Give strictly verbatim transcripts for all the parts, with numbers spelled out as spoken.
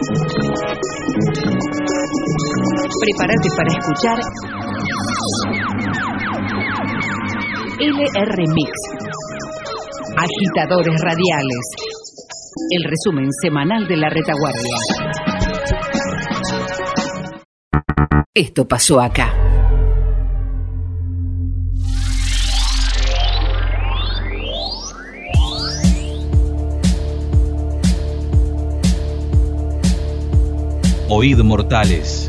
Prepárate para escuchar L R Mix, Agitadores Radiales, el resumen semanal de la retaguardia. Esto pasó acá. Oíd mortales.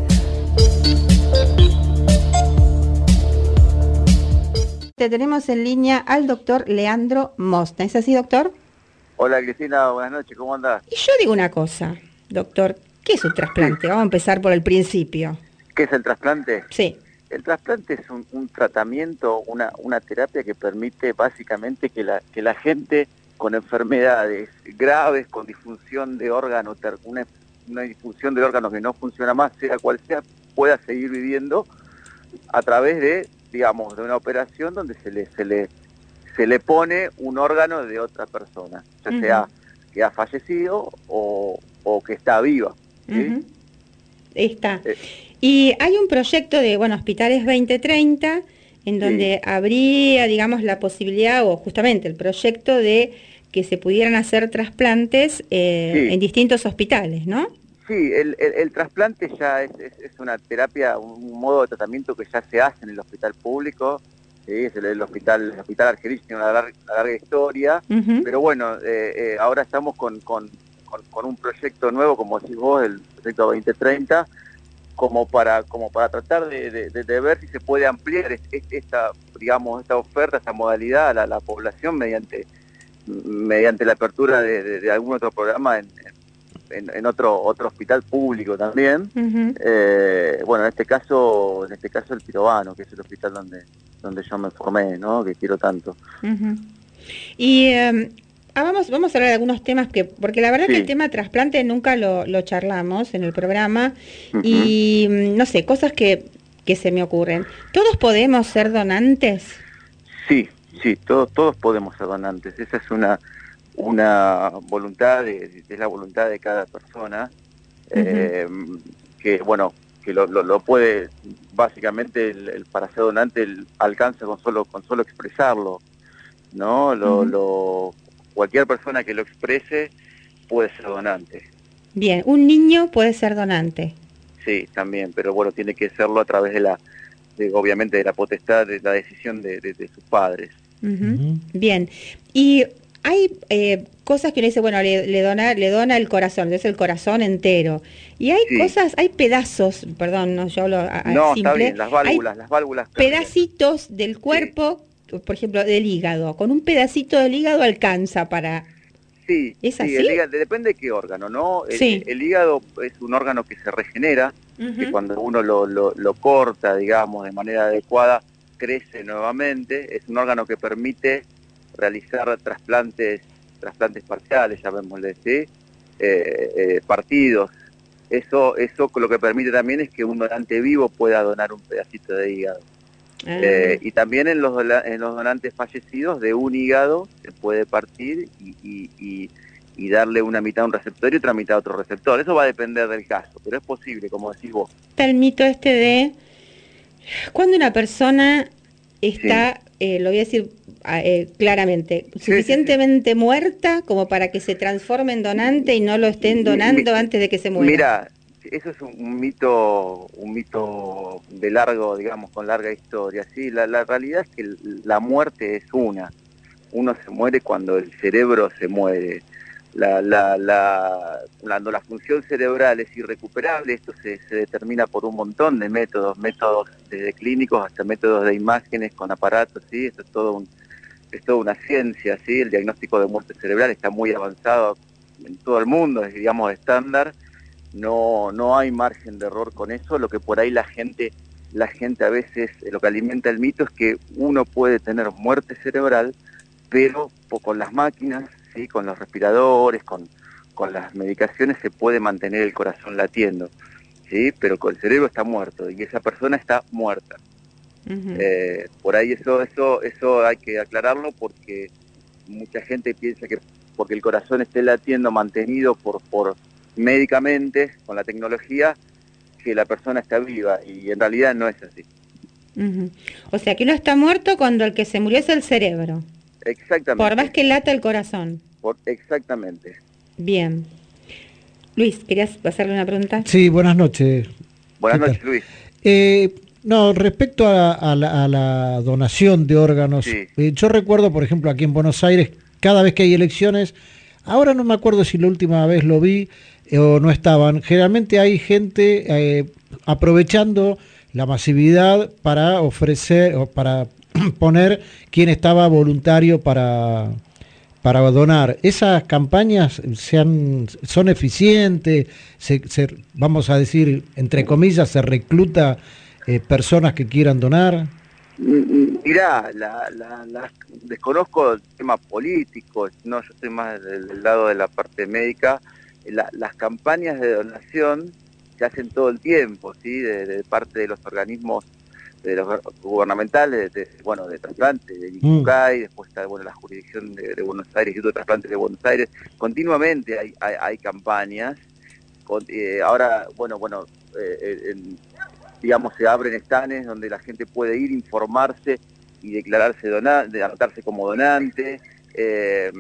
Te tenemos en línea al doctor Leandro Mostna. ¿Es así, doctor? Hola, Cristina, buenas noches, ¿cómo andás? Y yo digo una cosa, doctor, ¿qué es un trasplante? Sí. Vamos a empezar por el principio. ¿Qué es el trasplante? Sí. El trasplante es un, un tratamiento, una, una terapia que permite básicamente que la, que la gente con enfermedades graves, con disfunción de órganos, una una disfunción de órganos que no funciona más, sea cual sea, pueda seguir viviendo a través de, digamos, de una operación donde se le se le se le pone un órgano de otra persona, ya uh-huh. sea que ha fallecido o, o que está viva. ¿Sí? Uh-huh. Está. Eh. Y hay un proyecto de, bueno, Hospitales veinte treinta, en donde sí. habría, digamos, la posibilidad, o justamente el proyecto de que se pudieran hacer trasplantes eh, sí. en distintos hospitales, ¿no? Sí, el, el, el trasplante ya es, es, es una terapia, un modo de tratamiento que ya se hace en el hospital público, ¿sí? Es el, el hospital el hospital Argerich, tiene una larga, una larga historia, uh-huh. pero bueno, eh, eh, ahora estamos con, con, con, con un proyecto nuevo, como decís vos, el proyecto veinte treinta, como para como para tratar de, de, de ver si se puede ampliar esta, digamos, esta oferta, esta modalidad a la, la población mediante mediante la apertura de, de, de algún otro programa en, en, en otro otro hospital público también. Uh-huh. Eh, bueno, en este caso, en este caso el Pirobano, que es el hospital donde donde yo me formé, ¿no? Que quiero tanto. Uh-huh. Y um, ah, vamos vamos a hablar de algunos temas que, porque la verdad sí. que el tema trasplante nunca lo, lo charlamos en el programa. Uh-huh. Y no sé, cosas que que se me ocurren. ¿Todos podemos ser donantes? Sí. Sí, todos todos podemos ser donantes. Esa es una una voluntad, de, es la voluntad de cada persona, uh-huh. eh, que bueno, que lo, lo, lo puede, básicamente el, el, para ser donante el, alcanza con solo con solo expresarlo, ¿no? Lo, uh-huh. lo, cualquier persona que lo exprese puede ser donante. Bien, un niño puede ser donante. Sí, también, pero bueno, tiene que serlo a través de la, de, obviamente, de la potestad, de la decisión de, de, de sus padres. Uh-huh. Uh-huh. Bien, y hay eh, cosas que uno dice, bueno, le, le dona le dona el corazón, es el corazón entero, y hay sí. cosas, hay pedazos, perdón, no, yo hablo a, a no, simple, está bien, las válvulas, hay las válvulas pedacitos bien. del cuerpo, sí. por ejemplo, del hígado, con un pedacito del hígado alcanza para... Sí, ¿Es sí, así? El hígado, depende de qué órgano, ¿no? El, sí. el hígado es un órgano que se regenera, uh-huh. que cuando uno lo, lo, lo corta, digamos, de manera adecuada, crece nuevamente, es un órgano que permite realizar trasplantes, trasplantes parciales, llamémosle, ¿sí? Eh, eh, partidos. Eso, eso lo que permite también es que un donante vivo pueda donar un pedacito de hígado. Ah. Eh, y también en los, en los donantes fallecidos, de un hígado se puede partir y, y, y, y darle una mitad a un receptor y otra mitad a otro receptor. Eso va a depender del caso, pero es posible, como decís vos. Está el mito este de cuando una persona está, sí. eh, lo voy a decir eh, claramente, suficientemente sí, sí, sí. muerta como para que se transforme en donante y no lo estén donando mi, antes de que se muera. Mira, eso es un, un mito, un mito de largo, digamos, con larga historia. Sí, la, la realidad es que la muerte es una. Uno se muere cuando el cerebro se muere. La, la, la, cuando la función cerebral es irrecuperable, esto se, se determina por un montón de métodos, métodos desde clínicos hasta métodos de imágenes con aparatos, ¿sí? Esto es todo un, es toda una ciencia, ¿sí? El diagnóstico de muerte cerebral está muy avanzado en todo el mundo, es, digamos, estándar. No, no hay margen de error con eso. Lo que por ahí la gente, la gente a veces, lo que alimenta el mito es que uno puede tener muerte cerebral, pero con las máquinas, ¿sí? Con los respiradores, con, con las medicaciones se puede mantener el corazón latiendo, ¿sí? Pero con el cerebro está muerto y esa persona está muerta. Uh-huh. Eh, por ahí eso, eso, eso hay que aclararlo porque mucha gente piensa que porque el corazón esté latiendo mantenido por, por, médicamente, con la tecnología, que la persona está viva, y en realidad no es así. Uh-huh. O sea, que uno está muerto cuando el que se murió es el cerebro. Exactamente. Por más que lata el corazón. Por, exactamente. Bien. Luis, ¿querías hacerle una pregunta? Sí, buenas noches. Buenas noches, Luis. Eh, no, respecto a, a, la, a la donación de órganos, sí. eh, yo recuerdo, por ejemplo, aquí en Buenos Aires, cada vez que hay elecciones, ahora no me acuerdo si la última vez lo vi eh, o no estaban, generalmente hay gente eh, aprovechando la masividad para ofrecer o para poner quién estaba voluntario para... para donar. ¿Esas campañas sean, son eficientes? Se, se, vamos a decir, entre comillas, ¿se recluta eh, personas que quieran donar? Mirá, la, la, la, desconozco el tema político, no, yo estoy más del, del lado de la parte médica. La, las campañas de donación se hacen todo el tiempo, ¿sí? De, de parte de los organismos de los gubernamentales, de, de, bueno, de trasplante, de INCUCAI, mm. después está, bueno, la jurisdicción de, de Buenos Aires, Instituto de Trasplantes de Buenos Aires, continuamente hay, hay, hay campañas, con, eh, ahora, bueno, bueno, eh, en, digamos, se abren estanes donde la gente puede ir, informarse y declararse, dona, de anotarse como donante, eh,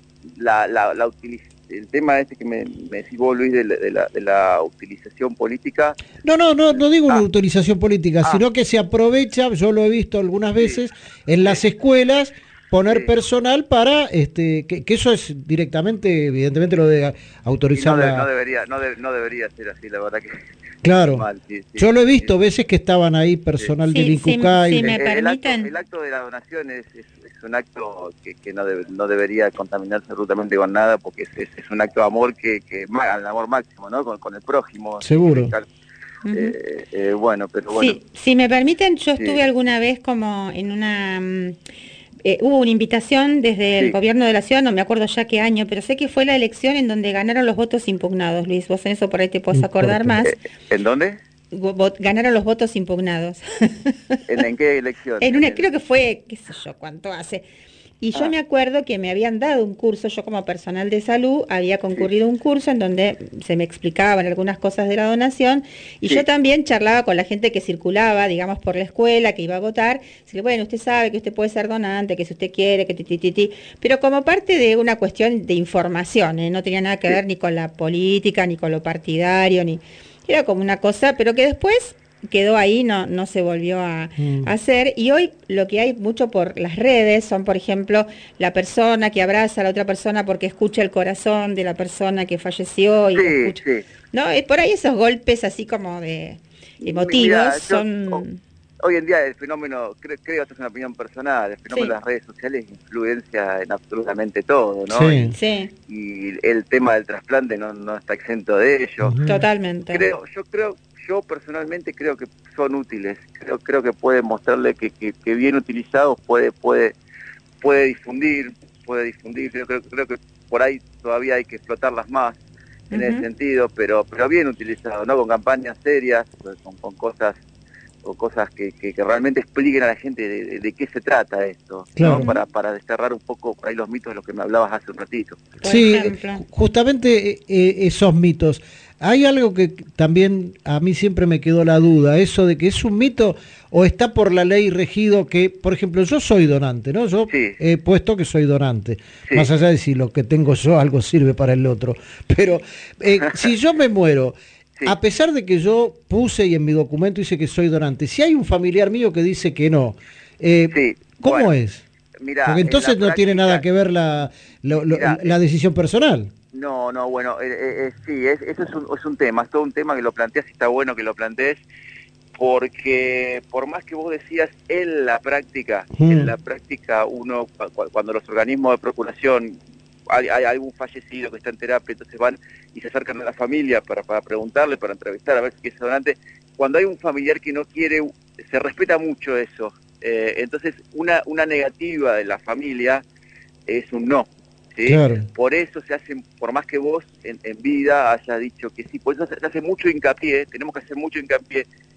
la, la, la utilización. El tema este que me, me decís vos, Luis, de la, de, la, de la utilización política... No, no, no, no digo ah. una utilización política, ah. sino que se aprovecha, yo lo he visto algunas veces, sí. en las sí. escuelas, poner sí. personal para, este que, que eso es directamente, evidentemente lo de autorizar... No, de, la... no, debería, no, de, no debería ser así, la verdad que... Claro, mal, sí, sí, yo lo he visto sí. veces que estaban ahí personal sí. del INCUCAI. Sí, sí, me el, permiten... el, acto, el acto de la donación es, es, es un acto que, que no, debe, no debería contaminarse absolutamente con nada, porque es, es, es un acto de amor que, que el amor máximo, ¿no? Con, con el prójimo. Seguro. Uh-huh. eh, eh, bueno, pero bueno. Sí, si me permiten, yo estuve sí. alguna vez como en una... Eh, hubo una invitación desde el sí. gobierno de la ciudad, no me acuerdo ya qué año, pero sé que fue la elección en donde ganaron los votos impugnados, Luis. Vos en eso por ahí te podés acordar más. Eh, ¿En dónde? Ganaron los votos impugnados. ¿En, en qué elección? En una, creo que fue, qué sé yo, cuánto hace. Y yo ah. me acuerdo que me habían dado un curso, yo como personal de salud había concurrido sí. un curso en donde se me explicaban algunas cosas de la donación y sí. yo también charlaba con la gente que circulaba, digamos, por la escuela, que iba a votar. Decirle, bueno, usted sabe que usted puede ser donante, que si usted quiere, que ti, ti, ti, ti. Pero como parte de una cuestión de información, ¿eh? No tenía nada que ver ni con la política, ni con lo partidario, ni... Era como una cosa, pero que después quedó ahí, no no se volvió a, mm. a hacer. Y hoy lo que hay mucho por las redes son, por ejemplo, la persona que abraza a la otra persona porque escucha el corazón de la persona que falleció. Y sí, escucha, sí. ¿no? Por ahí esos golpes así como de emotivos. Mirá, yo, son... Oh, hoy en día el fenómeno, creo, creo que esto es una opinión personal, el fenómeno sí. de las redes sociales influencia en absolutamente todo, ¿no? Sí. Y, sí. y el tema del trasplante no, no está exento de ello. Uh-huh. Totalmente. Creo, yo creo... Yo personalmente creo que son útiles, creo creo que puede mostrarle que, que, que bien utilizados puede puede puede difundir, puede difundir, creo, creo, creo que por ahí todavía hay que explotarlas más en uh-huh. ese sentido, pero pero bien utilizado, ¿no? Con campañas serias, con, con cosas o cosas que, que, que realmente expliquen a la gente de, de, de qué se trata esto, claro. ¿no? Para, para desterrar un poco por ahí los mitos de los que me hablabas hace un ratito. Sí, justamente eh, esos mitos. Hay algo que también a mí siempre me quedó la duda, eso de que es un mito o está por la ley regido que, por ejemplo, yo soy donante, ¿no? Yo sí. he puesto que soy donante, sí. más allá de si lo que tengo yo algo sirve para el otro. Pero eh, si yo me muero, sí. a pesar de que yo puse y en mi documento dice que soy donante, si hay un familiar mío que dice que no, eh, sí. ¿cómo bueno, es? Mirá, porque entonces no práctica, tiene nada que ver la, la, mirá, la decisión personal. No, no, bueno, eh, eh, sí, es, eso es un, es un tema, es todo un tema que lo planteas y está bueno que lo plantees, porque por más que vos decías en la práctica, mm. en la práctica uno, cuando los organismos de procuración, hay, hay algún fallecido que está en terapia, entonces van y se acercan a la familia para, para preguntarle, para entrevistar, a ver si es donante, cuando hay un familiar que no quiere, se respeta mucho eso, eh, entonces una, una negativa de la familia es un no. ¿Sí? Claro. Por eso se hace, por más que vos en, en vida hayas dicho que sí, por eso se hace mucho hincapié, tenemos que hacer mucho hincapié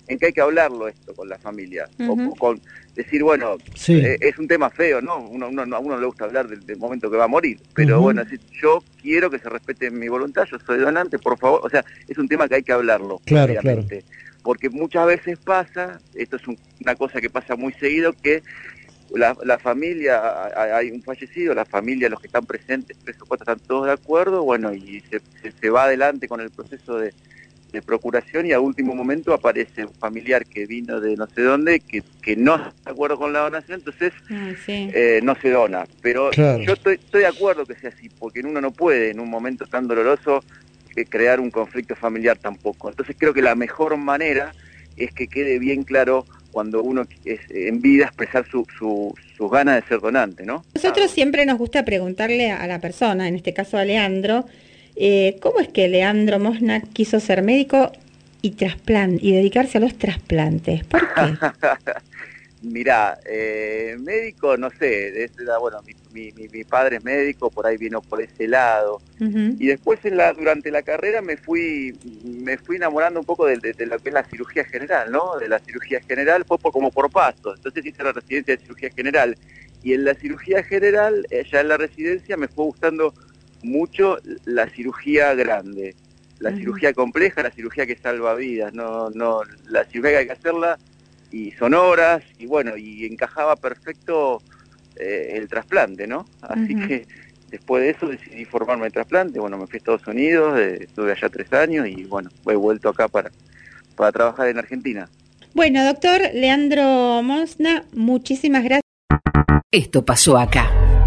en que hay que hablarlo esto con la familia, Uh-huh. o con decir, bueno, Sí. eh, es un tema feo, ¿no? Uno, uno, a uno no le gusta hablar del, del momento que va a morir, pero Uh-huh. bueno, decir, yo quiero que se respete mi voluntad, yo soy donante, por favor, o sea, es un tema que hay que hablarlo, Claro, obviamente, porque muchas veces pasa, esto es un, una cosa que pasa muy seguido, que la, la familia, hay un fallecido, la familia, los que están presentes, tres o cuatro, están todos de acuerdo, bueno, y se, se, se va adelante con el proceso de, de procuración, y a último momento aparece un familiar que vino de no sé dónde, que, que no está de acuerdo con la donación, entonces Ah, sí. eh, no se dona. Pero Claro. yo estoy, estoy de acuerdo que sea así, porque uno no puede en un momento tan doloroso eh, crear un conflicto familiar tampoco. Entonces creo que la mejor manera es que quede bien claro cuando uno es en vida expresar su, su, sus ganas de ser donante, ¿no? Nosotros siempre nos gusta preguntarle a la persona, en este caso a Leandro, eh, ¿cómo es que Leandro Mosna quiso ser médico y trasplante y dedicarse a los trasplantes? ¿Por qué? Mirá, eh, médico, no sé, es, bueno, mi, mi, mi, mi padre es médico, por ahí vino por ese lado. Uh-huh. Y después en la, durante la carrera me fui me fui enamorando un poco de, de, de lo que es la cirugía general, ¿no? De la cirugía general, fue por, como por pasos. Entonces hice la residencia de cirugía general. Y en la cirugía general, eh, ya en la residencia, me fue gustando mucho la cirugía grande. La uh-huh. cirugía compleja, la cirugía que salva vidas, no, no, la cirugía que hay que hacerla, y son horas, y bueno, y encajaba perfecto eh, el trasplante, ¿no? Así uh-huh. que después de eso decidí formarme en trasplante, bueno, me fui a Estados Unidos, eh, estuve allá tres años y bueno, he vuelto acá para, para trabajar en Argentina. Bueno, doctor Leandro Mosna, muchísimas gracias. Esto pasó acá.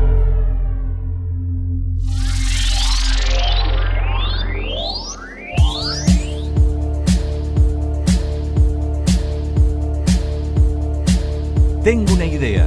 Tengo una idea.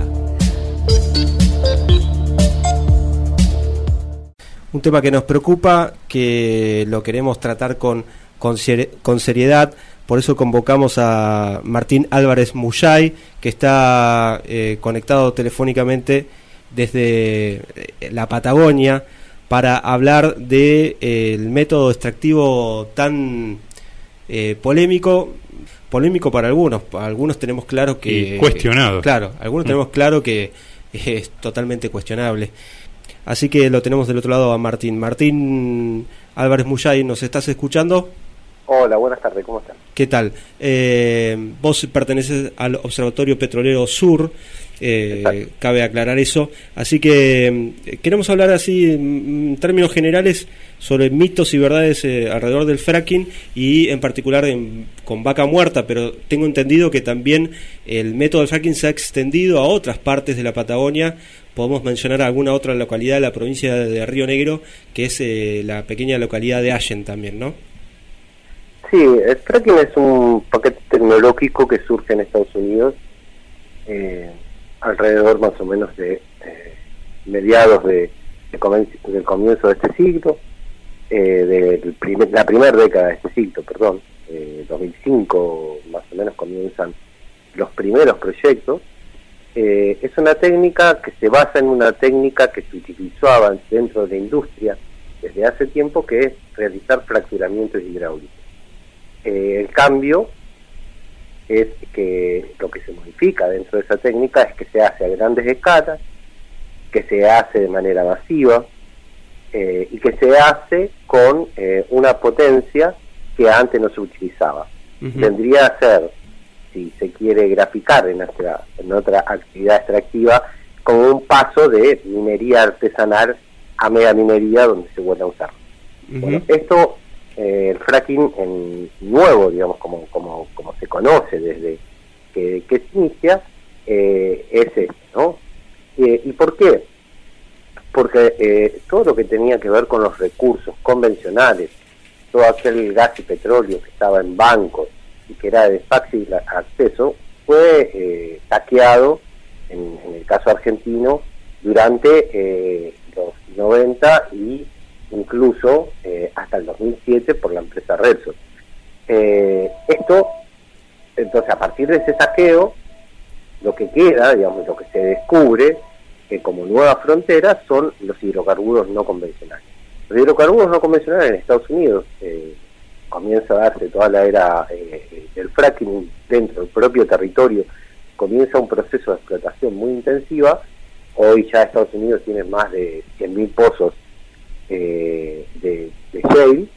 Un tema que nos preocupa, que lo queremos tratar con, con, ser, con seriedad, por eso convocamos a Martín Álvarez Muyay, que está eh, conectado telefónicamente desde la Patagonia, para hablar del de, eh, método extractivo tan eh, polémico, polémico para algunos, para algunos tenemos claro que... Y cuestionado. Claro, algunos mm. tenemos claro que es totalmente cuestionable. Así que lo tenemos del otro lado a Martín. Martín Álvarez Muyay, ¿nos estás escuchando? Hola, buenas tardes, ¿cómo están? ¿Qué tal? Eh, vos perteneces al Observatorio Petrolero Sur, eh, cabe aclarar eso. Así que eh, queremos hablar así en términos generales sobre mitos y verdades eh, alrededor del fracking y en particular en, con Vaca Muerta, pero tengo entendido que también el método del fracking se ha extendido a otras partes de la Patagonia. Podemos mencionar alguna otra localidad de la provincia de Río Negro, que es eh, la pequeña localidad de Allen también, ¿no? Sí, el fracking es un paquete tecnológico que surge en Estados Unidos eh, alrededor más o menos de eh, mediados de, de comen- del comienzo de este siglo, eh, de primer, la primera década de este siglo, perdón, eh, dos mil cinco más o menos comienzan los primeros proyectos. Eh, es una técnica que se basa en una técnica que se utilizaba dentro de la industria desde hace tiempo, que es realizar fracturamientos hidráulicos. Eh, el cambio es que lo que se modifica dentro de esa técnica es que se hace a grandes escalas, que se hace de manera masiva eh, y que se hace con eh, una potencia que antes no se utilizaba. Uh-huh. Tendría a ser, si se quiere graficar en otra, en otra actividad extractiva, como un paso de minería artesanal a megaminería donde se vuelve a usar. Uh-huh. Bueno, esto... Eh, el fracking en nuevo, digamos, como como como se conoce desde que, que se inicia, eh, es este, ¿no? Eh, ¿Y por qué? Porque eh, todo lo que tenía que ver con los recursos convencionales, todo aquel gas y petróleo que estaba en bancos y que era de fácil acceso, fue eh, saqueado, en, en el caso argentino, durante eh, los noventa y incluso eh, hasta el dos mil siete por la empresa Repsol. Eh, esto, entonces, a partir de ese saqueo, lo que queda, digamos, lo que se descubre, que como nueva frontera, son los hidrocarburos no convencionales. Los hidrocarburos no convencionales en Estados Unidos, eh, comienza a darse toda la era eh, del fracking dentro del propio territorio, comienza un proceso de explotación muy intensiva. Hoy ya Estados Unidos tiene más de cien mil pozos eh, de, de shale,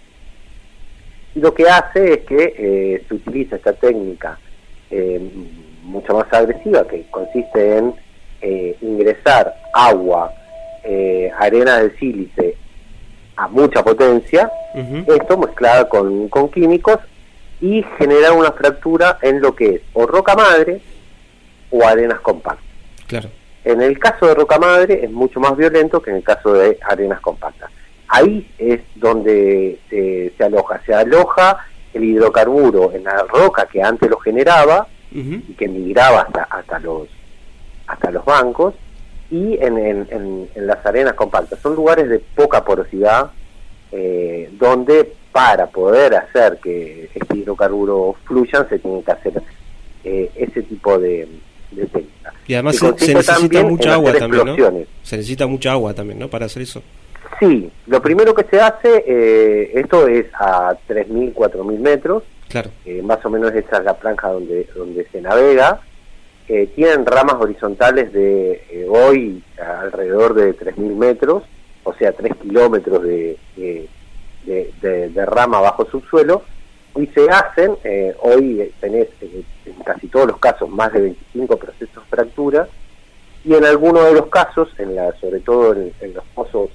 y lo que hace es que eh, se utiliza esta técnica eh, mucho más agresiva, que consiste en eh, ingresar agua, eh, arena de sílice a mucha potencia, uh-huh. esto mezclada con, con químicos, y generar una fractura en lo que es o roca madre o arenas compactas. Claro. En el caso de roca madre es mucho más violento que en el caso de arenas compactas. Ahí es donde se, se aloja, se aloja el hidrocarburo en la roca que antes lo generaba, uh-huh. y que migraba hasta, hasta los hasta los bancos, y en, en, en, en las arenas compactas. Son lugares de poca porosidad, eh, donde para poder hacer que este hidrocarburo fluyan se tiene que hacer eh, ese tipo de, de técnica. Y además se, se necesita mucha agua también, ¿no? Se necesita mucha agua también, ¿no? Para hacer eso. Sí, lo primero que se hace, eh, esto es a tres mil, cuatro mil metros, claro. eh, más o menos esa es la franja donde, donde se navega. Eh, tienen ramas horizontales de eh, hoy alrededor de tres mil metros, o sea, tres kilómetros de, de, de, de, de rama bajo subsuelo, y se hacen, eh, hoy tenés eh, en casi todos los casos más de veinticinco procesos de fractura, y en algunos de los casos, en la, sobre todo en, en los pozos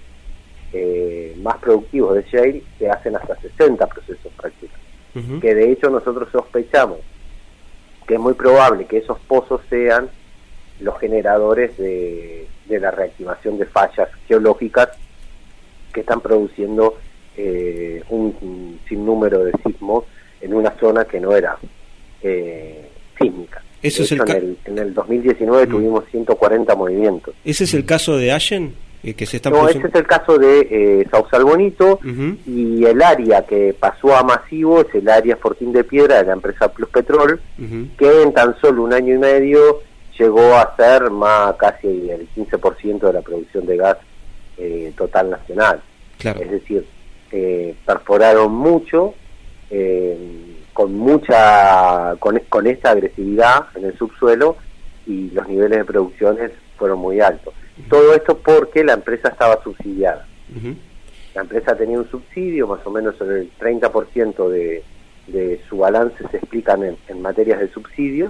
eh, más productivos de shale, se hacen hasta sesenta procesos de fractura, uh-huh. que de hecho nosotros sospechamos que es muy probable que esos pozos sean los generadores de, de la reactivación de fallas geológicas que están produciendo eh, un, un sinnúmero de sismos en una zona que no era eh, sísmica. Eso de es hecho, el ca- en, el, en el dos mil diecinueve mm. tuvimos ciento cuarenta movimientos. ¿Ese es el caso de Allen? Eh, que se están no, produciendo... ese es el caso de eh, Sausal Bonito, uh-huh. y el área que pasó a masivo es el área Fortín de Piedra de la empresa Plus Petrol, uh-huh. que en tan solo un año y medio llegó a ser más casi el quince por ciento de la producción de gas eh, total nacional. Claro. Es decir, eh, perforaron mucho, eh, con mucha con, con esta agresividad en el subsuelo, y los niveles de producciones fueron muy altos. Todo esto porque la empresa estaba subsidiada. Uh-huh. La empresa tenía un subsidio, más o menos en el treinta por ciento de, de su balance se explican en, en materias de subsidios,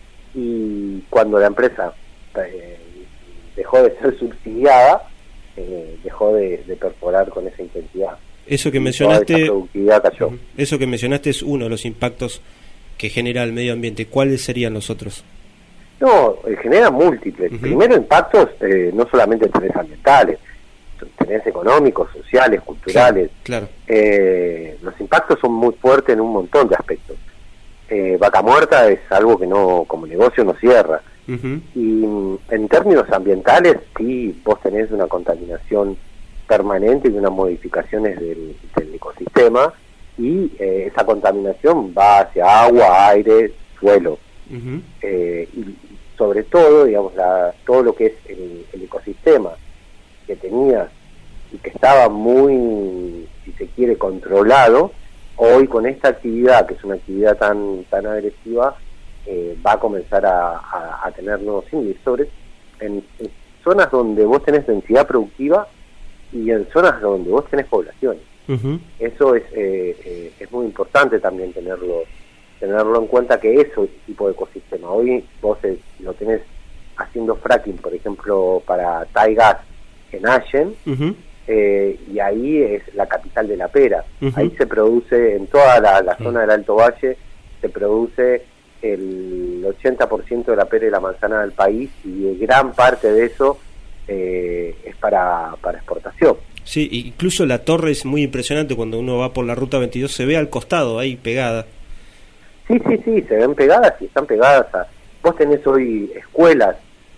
y cuando la empresa eh, dejó de ser subsidiada, eh, dejó de, de perforar con esa intensidad. Eso que mencionaste, esa productividad cayó. Uh-huh. Eso que mencionaste es uno de los impactos que genera el medio ambiente. ¿Cuáles serían los otros? No, eh, genera múltiples. Uh-huh. Primero, impactos eh, no solamente tenés ambientales, tenés económicos, sociales, culturales. Claro, claro. Eh, los impactos son muy fuertes en un montón de aspectos. Eh, Vaca Muerta es algo que no, como negocio no cierra. Uh-huh. Y en términos ambientales, sí, vos tenés una contaminación permanente y unas modificaciones del, del ecosistema, y eh, esa contaminación va hacia agua, aire, suelo. Uh-huh. Eh, y sobre todo, digamos, la, todo lo que es el, el ecosistema que tenía y que estaba muy, si se quiere, controlado, hoy con esta actividad, que es una actividad tan tan agresiva, eh, va a comenzar a, a, a tener nuevos índices, sobre en, en zonas donde vos tenés densidad productiva y en zonas donde vos tenés poblaciones. Uh-huh. Eso es eh, eh, es muy importante también tenerlo tenerlo en cuenta, que eso es el tipo de ecosistema. Hoy vos eh, lo tenés haciendo fracking, por ejemplo, para Thai Gas en Allen, uh-huh. eh, y ahí es la capital de la pera. Uh-huh. Ahí se produce, en toda la, la zona uh-huh. del Alto Valle, se produce el ochenta por ciento de la pera y la manzana del país, y gran parte de eso eh, es para, para exportación. Sí, incluso la torre es muy impresionante. Cuando uno va por la ruta veintidós se ve al costado, ahí pegada. Sí, sí, sí, se ven pegadas y están pegadas a... Vos tenés hoy escuelas,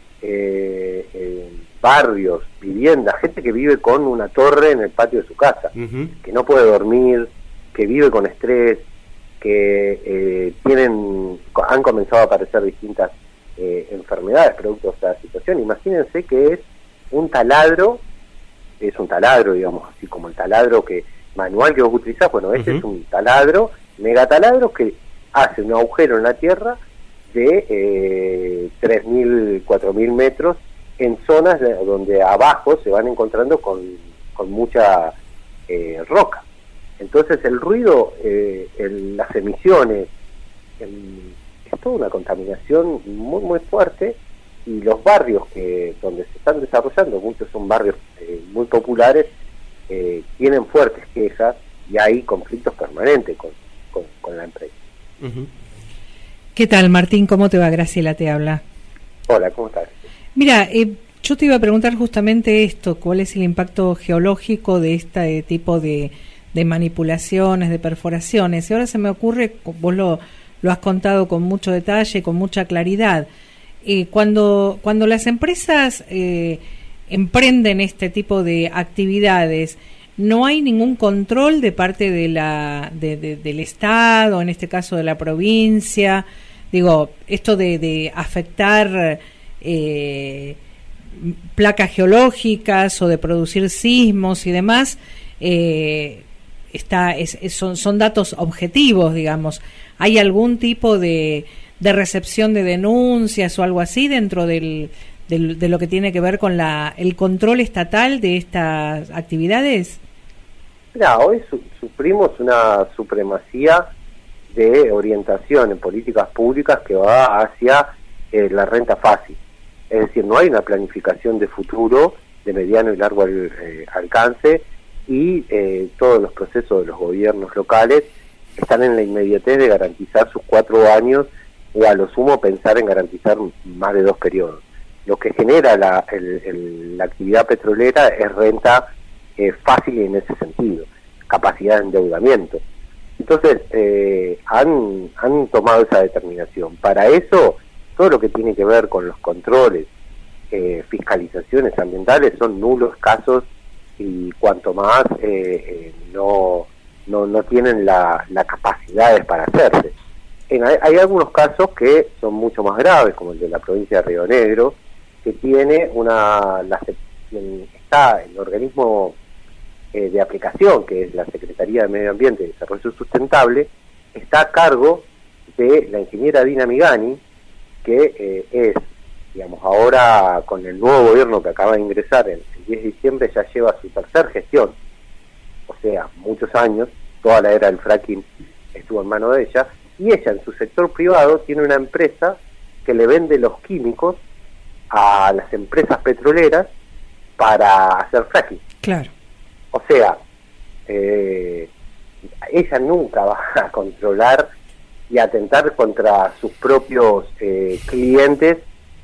eh, eh, barrios, viviendas, gente que vive con una torre en el patio de su casa, uh-huh. que no puede dormir, que vive con estrés, que eh, tienen han comenzado a aparecer distintas eh, enfermedades producto de esta situación. Imagínense que es un taladro, es un taladro, digamos, así como el taladro que, manual que vos utilizás, bueno, este Uh-huh. es un taladro, megataladro que hace un agujero en la tierra de eh, tres mil, cuatro mil metros en zonas de, donde abajo se van encontrando con, con mucha eh, roca. Entonces el ruido, eh, el, las emisiones, el, es toda una contaminación muy muy fuerte, y los barrios que donde se están desarrollando, muchos son barrios eh, muy populares, eh, tienen fuertes quejas y hay conflictos permanentes con, con, con la empresa. Uh-huh. ¿Qué tal, Martín? ¿Cómo te va? Graciela te habla. Hola, ¿cómo estás? Mira, eh, yo te iba a preguntar justamente esto, ¿cuál es el impacto geológico de este tipo de, de manipulaciones, de perforaciones? Y ahora se me ocurre, vos lo, lo has contado con mucho detalle, con mucha claridad, eh, cuando, cuando las empresas eh, emprenden este tipo de actividades, ¿no hay ningún control de parte de la de, de, del Estado, en este caso de la provincia? Digo, esto de, de afectar eh, placas geológicas o de producir sismos y demás, eh, está es, es, son, son datos objetivos, digamos. ¿Hay algún tipo de, de recepción de denuncias o algo así dentro del, del, de lo que tiene que ver con la el control estatal de estas actividades? Mira, hoy su, sufrimos una supremacía de orientación en políticas públicas que va hacia eh, la renta fácil. Es decir, no hay una planificación de futuro de mediano y largo al, eh, alcance, y eh, todos los procesos de los gobiernos locales están en la inmediatez de garantizar sus cuatro años, o a lo sumo pensar en garantizar más de dos periodos. Lo que genera la, el, el, la actividad petrolera es renta eh, fácil en ese sentido, capacidad de endeudamiento. Entonces, eh, han, han tomado esa determinación. Para eso, todo lo que tiene que ver con los controles, eh, fiscalizaciones ambientales son nulos, escasos, y cuanto más eh, eh, no, no no tienen la, la capacidades para hacerse. En, hay, hay algunos casos que son mucho más graves, como el de la provincia de Río Negro, que tiene una la, está el organismo eh, de aplicación, que es la Secretaría de Medio Ambiente y Desarrollo Sustentable, está a cargo de la ingeniera Dina Migani, que eh, es, digamos, ahora con el nuevo gobierno que acaba de ingresar el, el diez de diciembre, ya lleva su tercer gestión, o sea, muchos años, toda la era del fracking estuvo en manos de ella, y ella en su sector privado tiene una empresa que le vende los químicos a las empresas petroleras para hacer fracking. Claro. O sea, eh, ella nunca va a controlar y atentar contra sus propios eh, clientes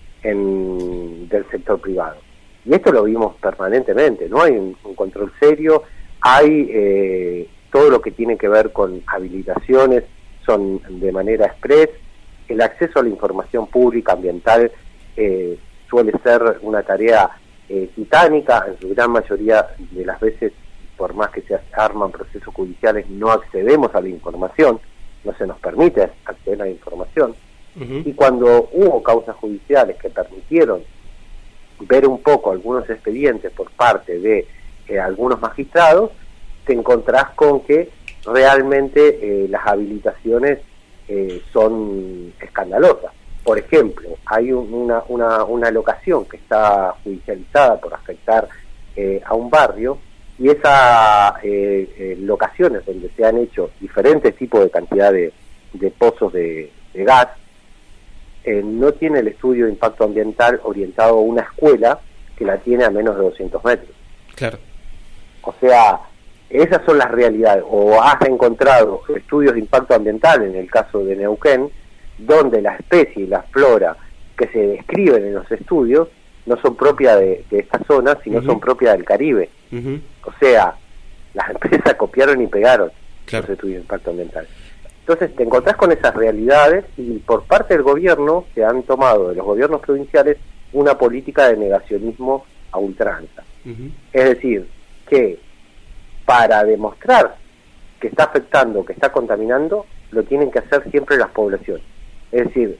en, del sector privado. Y esto lo vimos permanentemente, no hay un, un control serio, hay eh, todo lo que tiene que ver con habilitaciones, son de manera express, el acceso a la información pública ambiental eh, suele ser una tarea eh, titánica, en su gran mayoría de las veces, por más que se arman procesos judiciales, no accedemos a la información, no se nos permite acceder a la información. Uh-huh. Y cuando hubo causas judiciales que permitieron ver un poco algunos expedientes por parte de eh, algunos magistrados, te encontrás con que realmente eh, las habilitaciones eh, son escandalosas. Por ejemplo, hay un, una, una, una locación que está judicializada por afectar eh, a un barrio, y esas eh, eh, locaciones donde se han hecho diferentes tipos de cantidad de, de pozos de, de gas, eh, no tiene el estudio de impacto ambiental orientado a una escuela que la tiene a menos de doscientos metros. Claro. O sea, esas son las realidades. O has encontrado estudios de impacto ambiental, en el caso de Neuquén, donde la especie y la flora que se describen en los estudios no son propias de, de esta zona, sino uh-huh. son propias del Caribe. Uh-huh. O sea, las empresas copiaron y pegaron claro. los estudios de impacto ambiental. Entonces te encontrás con esas realidades, y por parte del gobierno se han tomado, de los gobiernos provinciales, una política de negacionismo a ultranza. Uh-huh. Es decir, que para demostrar que está afectando, que está contaminando, lo tienen que hacer siempre las poblaciones. Es decir,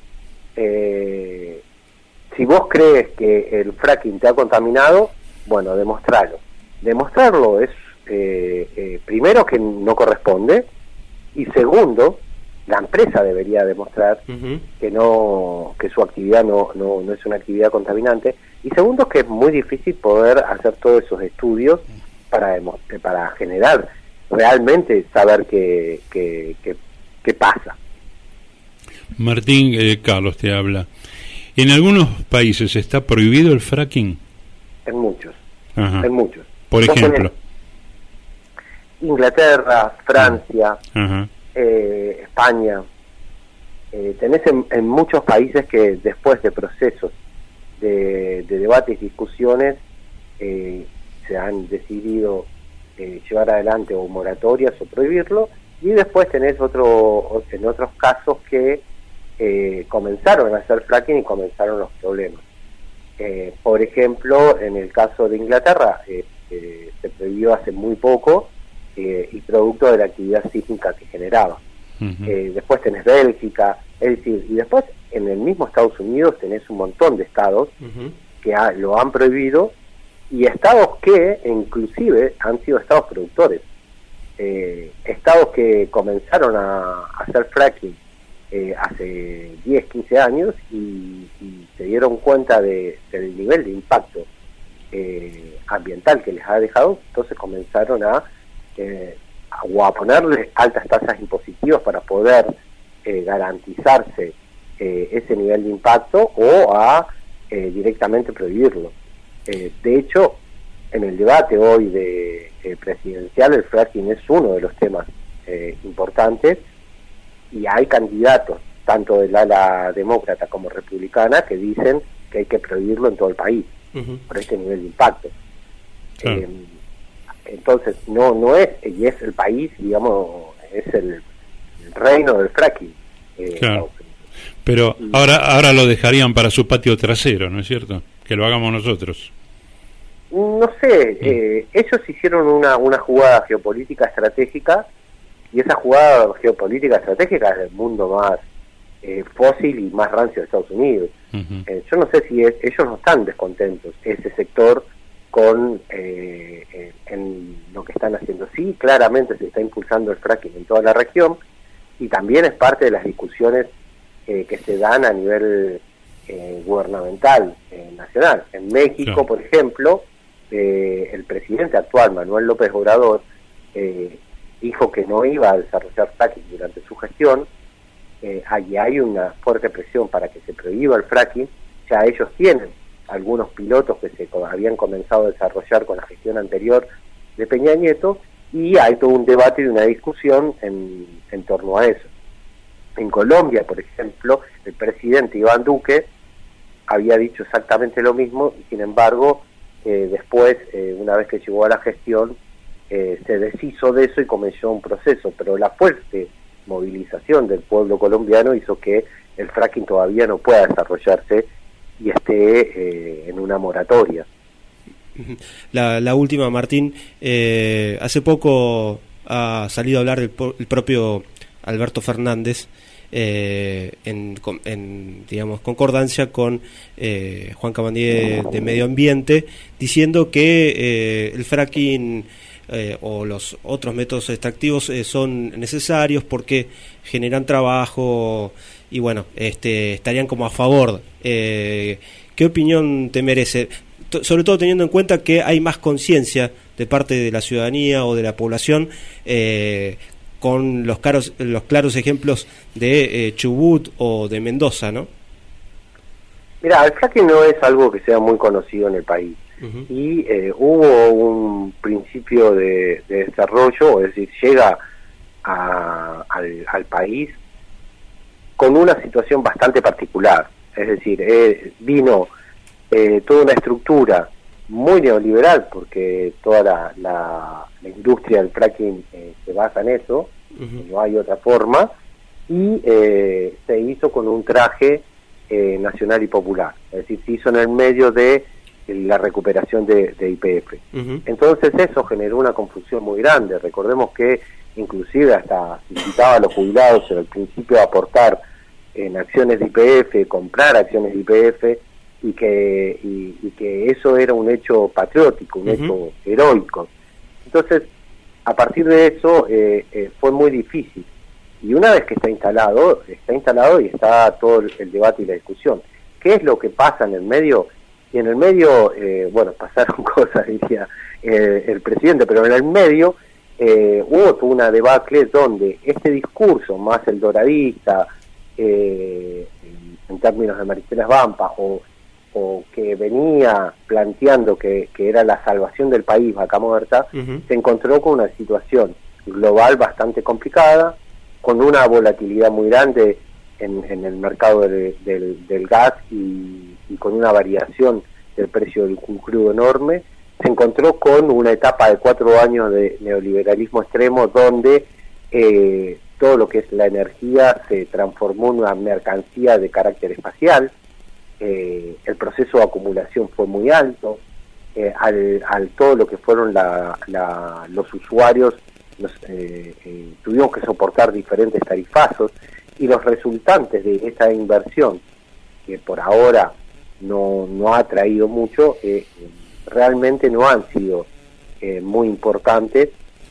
eh, si vos crees que el fracking te ha contaminado, bueno, demostralo. Demostrarlo es eh, eh, primero que no corresponde, y segundo, la empresa debería demostrar uh-huh. que no que su actividad no, no, no es una actividad contaminante, y segundo que es muy difícil poder hacer todos esos estudios para para generar realmente saber qué qué, qué, qué pasa. Martín, eh, Carlos te habla. ¿En algunos países está prohibido el fracking? En muchos. Ajá. En muchos. Por ejemplo. Inglaterra, Francia, Ajá. Eh, España. Eh, tenés en, en muchos países que después de procesos de, de debates y discusiones eh, se han decidido eh, llevar adelante o moratorias o prohibirlo, y después tenés otro en otros casos que eh, comenzaron a hacer fracking y comenzaron los problemas. Eh, por ejemplo, en el caso de Inglaterra eh, eh, se prohibió hace muy poco eh, y producto de la actividad sísmica que generaba. Uh-huh. Eh, después tenés Bélgica, es decir, y después en el mismo Estados Unidos tenés un montón de estados uh-huh. que ha, lo han prohibido, y estados que inclusive han sido estados productores. Eh, estados que comenzaron a, a hacer fracking eh, hace diez, quince años y, y se dieron cuenta de, del nivel de impacto eh, ambiental que les ha dejado, entonces comenzaron a, eh, a, o a ponerle altas tasas impositivas para poder eh, garantizarse eh, ese nivel de impacto, o a eh, directamente prohibirlo. Eh, de hecho, en el debate hoy de eh, presidencial, el fracking es uno de los temas eh, importantes, y hay candidatos, tanto del ala demócrata como republicana, que dicen que hay que prohibirlo en todo el país, uh-huh. por este nivel de impacto. Claro. Eh, entonces, no no es, y es el país, digamos, es el, el reino del fracking. Eh, claro. Pero y, ahora ahora lo dejarían para su patio trasero, ¿no es cierto? Que lo hagamos nosotros. No sé, mm. eh, ellos hicieron una, una jugada geopolítica estratégica, y esa jugada geopolítica estratégica es el mundo más eh, fósil y más rancio de Estados Unidos. Uh-huh. Eh, yo no sé si es, ellos no están descontentos, ese sector, con eh, eh, en lo que están haciendo. Sí, claramente se está impulsando el fracking en toda la región, y también es parte de las discusiones eh, que se dan a nivel eh, gubernamental, eh, nacional. En México, claro. por ejemplo, eh, el presidente actual, Manuel López Obrador, eh, dijo que no iba a desarrollar fracking durante su gestión. Eh, allí hay una fuerte presión para que se prohíba el fracking. Ya ellos tienen algunos pilotos que se habían comenzado a desarrollar con la gestión anterior de Peña Nieto, y hay todo un debate y una discusión en, en torno a eso. En Colombia, por ejemplo, el presidente Iván Duque había dicho exactamente lo mismo, y sin embargo, eh, después, eh, una vez que llegó a la gestión, eh, se deshizo de eso y comenzó un proceso, pero la fuerte movilización del pueblo colombiano hizo que el fracking todavía no pueda desarrollarse y esté eh, en una moratoria. La, la última, Martín, eh, hace poco ha salido a hablar el, el propio Alberto Fernández eh, en, en digamos concordancia con eh, Juan Cabandier de Medio Ambiente, diciendo que eh, el fracking eh, o los otros métodos extractivos eh, son necesarios porque generan trabajo y bueno, este estarían como a favor. Eh, ¿qué opinión te merece? T- sobre todo teniendo en cuenta que hay más conciencia de parte de la ciudadanía o de la población eh, con los caros, los claros ejemplos de eh, Chubut o de Mendoza, ¿no? Mira, el fracking no es algo que sea muy conocido en el país. Uh-huh. Y eh, hubo un principio de, de desarrollo, es decir, llega a, al, al país con una situación bastante particular. Es decir, eh, vino eh, toda una estructura muy neoliberal, porque toda la, la, la industria del fracking eh, se basa en eso, uh-huh. no hay otra forma, y eh, se hizo con un traje eh, nacional y popular, es decir, se hizo en el medio de la recuperación de, de Y P F. Uh-huh. Entonces eso generó una confusión muy grande. Recordemos que inclusive hasta se invitaba a los jubilados al principio a aportar en acciones de Y P F, comprar acciones de Y P F, y que y, y que eso era un hecho patriótico, un uh-huh. hecho heroico. Entonces, a partir de eso eh, eh, fue muy difícil. Y una vez que está instalado, está instalado y está todo el, el debate y la discusión. ¿Qué es lo que pasa en el medio? Y en el medio, eh, bueno, pasaron cosas, diría eh, el presidente, pero en el medio eh, hubo toda una debacle donde este discurso, más el doradista, eh, en términos de Maristela Svampa, o, o que venía planteando que, que era la salvación del país, Vaca Muerta, uh-huh. se encontró con una situación global bastante complicada, con una volatilidad muy grande en, en el mercado de, del, del gas y, y con una variación del precio del crudo enorme. Se encontró con una etapa de cuatro años de neoliberalismo extremo donde eh, todo lo que es la energía se transformó en una mercancía de carácter espacial. Eh, el proceso de acumulación fue muy alto. Eh, al, al todo lo que fueron la, la, los usuarios nos, eh, eh, tuvimos que soportar diferentes tarifazos, y los resultantes de esta inversión, que por ahora no, no ha traído mucho, eh, realmente no han sido eh, muy importantes.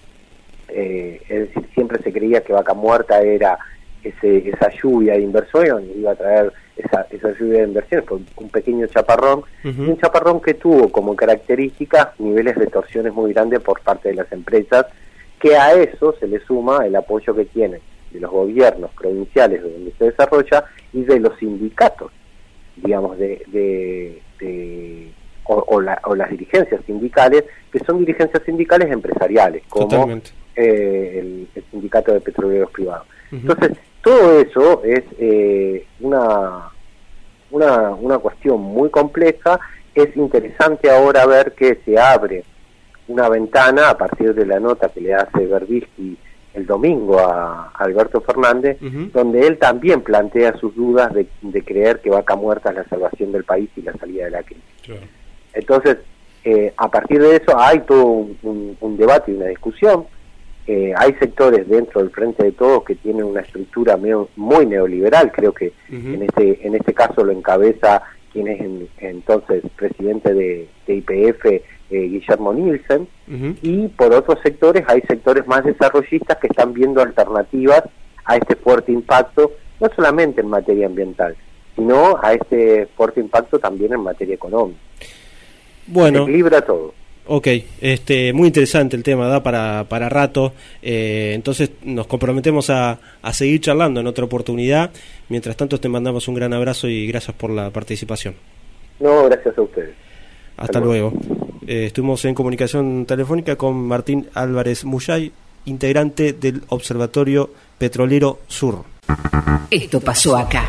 Eh, es decir, siempre se creía que Vaca Muerta era ese, esa lluvia de inversión, iba a traer esa, esa lluvia de inversiones, por un pequeño chaparrón, uh-huh. y un chaparrón que tuvo como característica niveles de torsiones muy grandes por parte de las empresas, que a eso se le suma el apoyo que tienen de los gobiernos provinciales donde se desarrolla y de los sindicatos, digamos, de, de, de o, o, la, o las dirigencias sindicales, que son dirigencias sindicales empresariales, como eh, el, el sindicato de petroleros privados. Uh-huh. Entonces, todo eso es eh, una, una, una cuestión muy compleja. Es interesante ahora ver que se abre una ventana a partir de la nota que le hace Berbisky el domingo a, a Alberto Fernández, uh-huh. donde él también plantea sus dudas de, de creer que Vaca Muerta es la salvación del país y la salida de la crisis. Claro. Entonces, eh, a partir de eso hay todo un, un, un debate y una discusión. Eh, hay sectores dentro del Frente de Todos que tienen una estructura medio, muy neoliberal. Creo que uh-huh. en este en este caso lo encabeza quien es en, entonces presidente de, de I P F, Eh, Guillermo Nielsen, uh-huh. y por otros sectores hay sectores más desarrollistas que están viendo alternativas a este fuerte impacto, no solamente en materia ambiental, sino a este fuerte impacto también en materia económica. Bueno, se equilibra todo. Ok, este, muy interesante el tema, da para, para rato, eh, entonces nos comprometemos a, a seguir charlando en otra oportunidad. Mientras tanto te mandamos un gran abrazo y gracias por la participación. No, gracias a ustedes. Hasta, Hasta luego. luego. Eh, estuvimos en comunicación telefónica con Martín Álvarez Muyay, integrante del Observatorio Petrolero Sur. Esto pasó acá.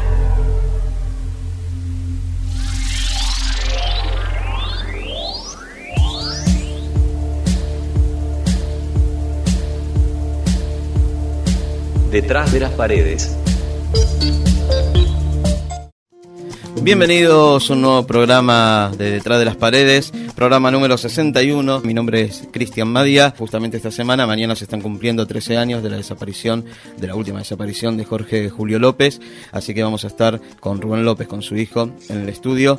Detrás de las paredes. Bienvenidos a un nuevo programa de Detrás de las Paredes, programa número sesenta y uno. Mi nombre es Cristian Madia. Justamente esta semana, mañana se están cumpliendo trece años de la desaparición, de la última desaparición de Jorge Julio López. Así que vamos a estar con Rubén López, con su hijo, en el estudio.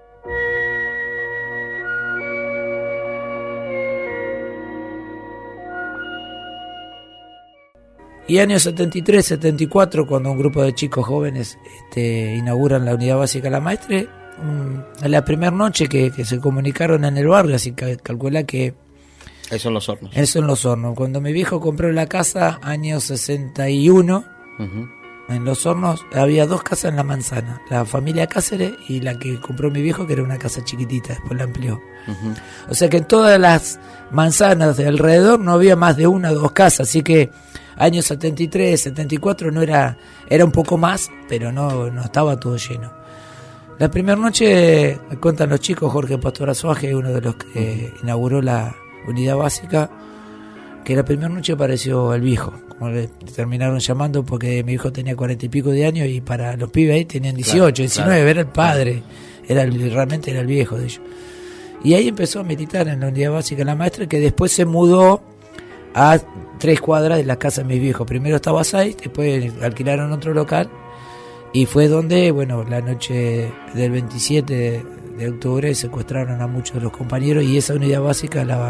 Y años setenta y tres, setenta y cuatro, cuando un grupo de chicos jóvenes este, inauguran la unidad básica La Maestre, um, en la primera noche que, que se comunicaron en el barrio, así que calcula que... Eso en Los Hornos. Eso en Los Hornos. Cuando mi viejo compró la casa, año sesenta y uno, uh-huh. en Los Hornos había dos casas en La Manzana, la familia Cáceres y la que compró mi viejo, que era una casa chiquitita, después la amplió. Uh-huh. O sea que en todas las manzanas de alrededor no había más de una o dos casas, así que años setenta y tres, setenta y cuatro no era, era un poco más, pero no, no estaba todo lleno. La primera noche, me cuentan los chicos, Jorge Pastor Azuaje, uno de los que uh-huh. inauguró la unidad básica, que la primera noche apareció el viejo, como le terminaron llamando, porque mi hijo tenía cuarenta y pico de años y para los pibes ahí tenían dieciocho, claro, diecinueve, claro. Era el padre, era el, realmente era el viejo de ellos. Y ahí empezó a militar en la unidad básica La Maestre, que después se mudó a tres cuadras de la casa de mis viejos. Primero estaba seis, después alquilaron otro local y fue donde, bueno, la noche del veintisiete de octubre secuestraron a muchos de los compañeros y esa unidad básica la,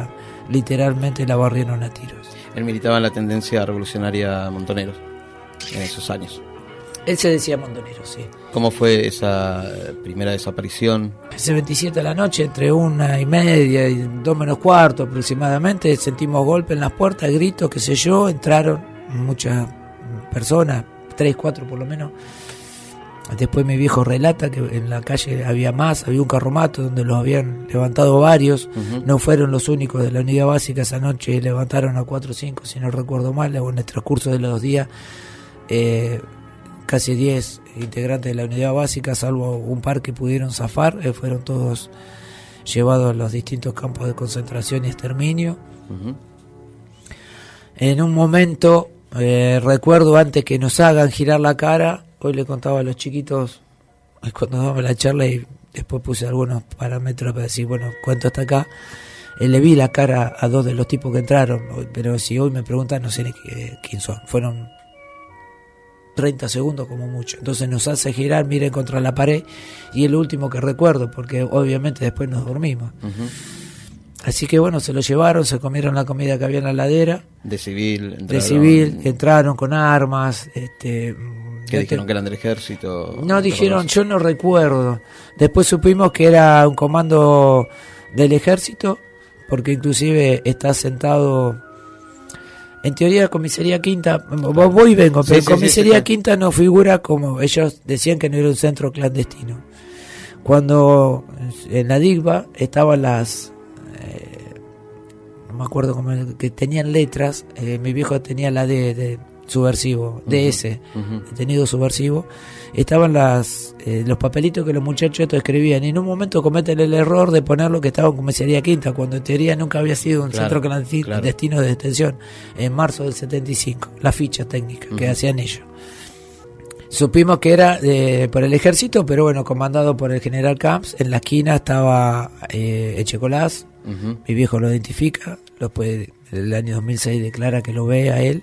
literalmente la barrieron a tiros. Él militaba en la tendencia revolucionaria Montoneros en esos años. Él se decía Montonero, sí. ¿Cómo fue esa primera desaparición? Ese veintisiete de la noche, entre una y media y dos menos cuarto aproximadamente, sentimos golpes en las puertas, gritos, qué sé yo, entraron muchas personas, tres, cuatro por lo menos. Después mi viejo relata que en la calle había más, había un carromato donde los habían levantado varios, uh-huh. No fueron los únicos de la unidad básica esa noche, levantaron a cuatro o cinco, si no recuerdo mal, en el transcurso de los dos días, eh, casi diez integrantes de la unidad básica, salvo un par que pudieron zafar, eh, fueron todos llevados a los distintos campos de concentración y exterminio. Uh-huh. En un momento, eh, recuerdo antes que nos hagan girar la cara, hoy le contaba a los chiquitos cuando daba la charla y después puse algunos parámetros para decir, bueno, cuento hasta acá. Eh, le vi la cara a dos de los tipos que entraron, pero si hoy me preguntan no sé ni quién son. Fueron treinta segundos como mucho. Entonces nos hace girar, miren contra la pared y es lo último que recuerdo porque obviamente después nos dormimos. Uh-huh. Así que bueno, se lo llevaron, se comieron la comida que había en la heladera. De civil, entraron. De civil, entraron con armas, este... ¿Qué dijeron, que eran del ejército? No dijeron, yo no recuerdo. Después supimos que era un comando del ejército, porque inclusive está sentado, en teoría, Comisaría Quinta, voy y vengo, pero sí, sí, Comisaría sí, sí, Quinta no figura como, ellos decían que no era un centro clandestino. Cuando en la DIGBA estaban las, eh, no me acuerdo cómo, que tenían letras, eh, mi viejo tenía la de... de subversivo, D S, uh-huh. Detenido subversivo, estaban las eh, los papelitos que los muchachos estos escribían y en un momento cometen el error de ponerlo que estaba en Comisaría Quinta, cuando en teoría nunca había sido un claro, centro clandestino claro. destino de detención, en marzo del setenta y cinco, la ficha técnica uh-huh. que hacían ellos. Supimos que era de, por el ejército, pero bueno, comandado por el general Camps. En la esquina estaba eh, Echecolás, uh-huh. mi viejo lo identifica, lo puede, el año dos mil seis declara que lo ve a él.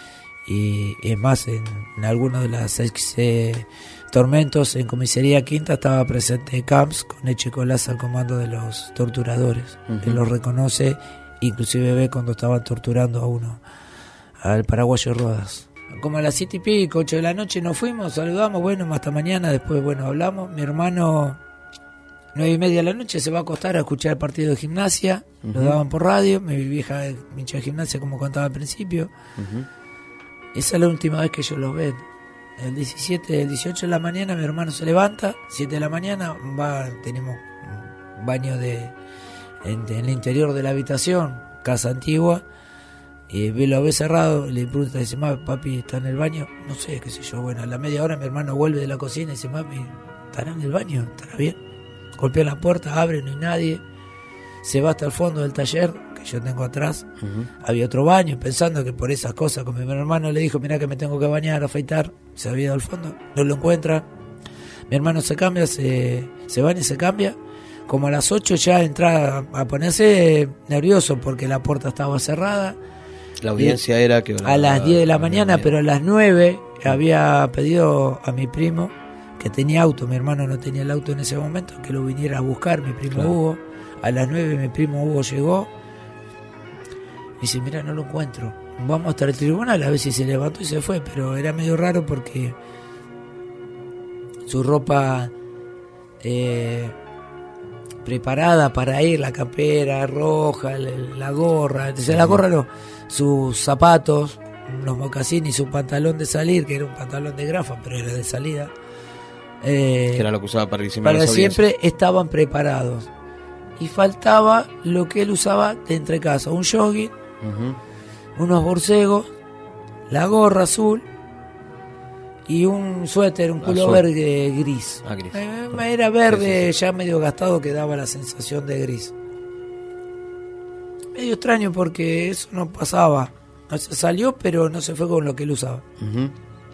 Y es más, en, en algunos de los ex eh, tormentos en Comisaría Quinta estaba presente Camps con Echecolás al comando de los torturadores. Uh-huh. Él los reconoce, inclusive ve cuando estaban torturando a uno, al paraguayo Rodas. Como a las siete y pico, ocho de la noche nos fuimos, saludamos, bueno, hasta mañana, después bueno, hablamos. Mi hermano, nueve y media de la noche, se va a acostar a escuchar el partido de Gimnasia, uh-huh. lo daban por radio, mi vieja hincha de Gimnasia como contaba al principio. Uh-huh. Esa es la última vez que ellos los ven. El diecisiete, el dieciocho de la mañana mi hermano se levanta, siete de la mañana, va, tenemos un baño de en, en el interior de la habitación, casa antigua, y ve lo ve cerrado, le pregunta, dice, papi, ¿está en el baño? No sé, qué sé yo, bueno, a la media hora mi hermano vuelve de la cocina y dice, papi, ¿estará en el baño? ¿Estará bien? Golpea la puerta, abre, no hay nadie, se va hasta el fondo del taller, yo tengo atrás, uh-huh. había otro baño, pensando que por esas cosas, como mi hermano le dijo, mirá que me tengo que bañar, afeitar, se había ido al fondo, no lo encuentra, mi hermano se cambia, se, se baña y se cambia, como a las ocho ya entra a ponerse nervioso porque la puerta estaba cerrada. La audiencia era que... A las diez de la mañana, pero a las nueve había pedido a mi primo, que tenía auto, mi hermano no tenía el auto en ese momento, que lo viniera a buscar, mi primo claro. Hugo, a las nueve mi primo Hugo llegó, dice, mira, no lo encuentro, vamos hasta el tribunal a ver si se levantó y se fue, pero era medio raro porque su ropa eh, preparada para ir, la campera roja, la, la gorra, entonces la gorra no, sus zapatos, los mocasines y su pantalón de salir, que era un pantalón de grafa, pero era de salida, eh, que era lo que usaba para disimular para las siempre audiencias. Estaban preparados y faltaba lo que él usaba de entre casa, un jogging, uh-huh. unos borcegos, la gorra azul y un suéter, un pullover gris. Ah, gris. Eh, era verde, sí, sí, sí. ya medio gastado, que daba la sensación de gris. Medio extraño porque eso no pasaba. O sea, salió, pero no se fue con lo que él usaba. Uh-huh.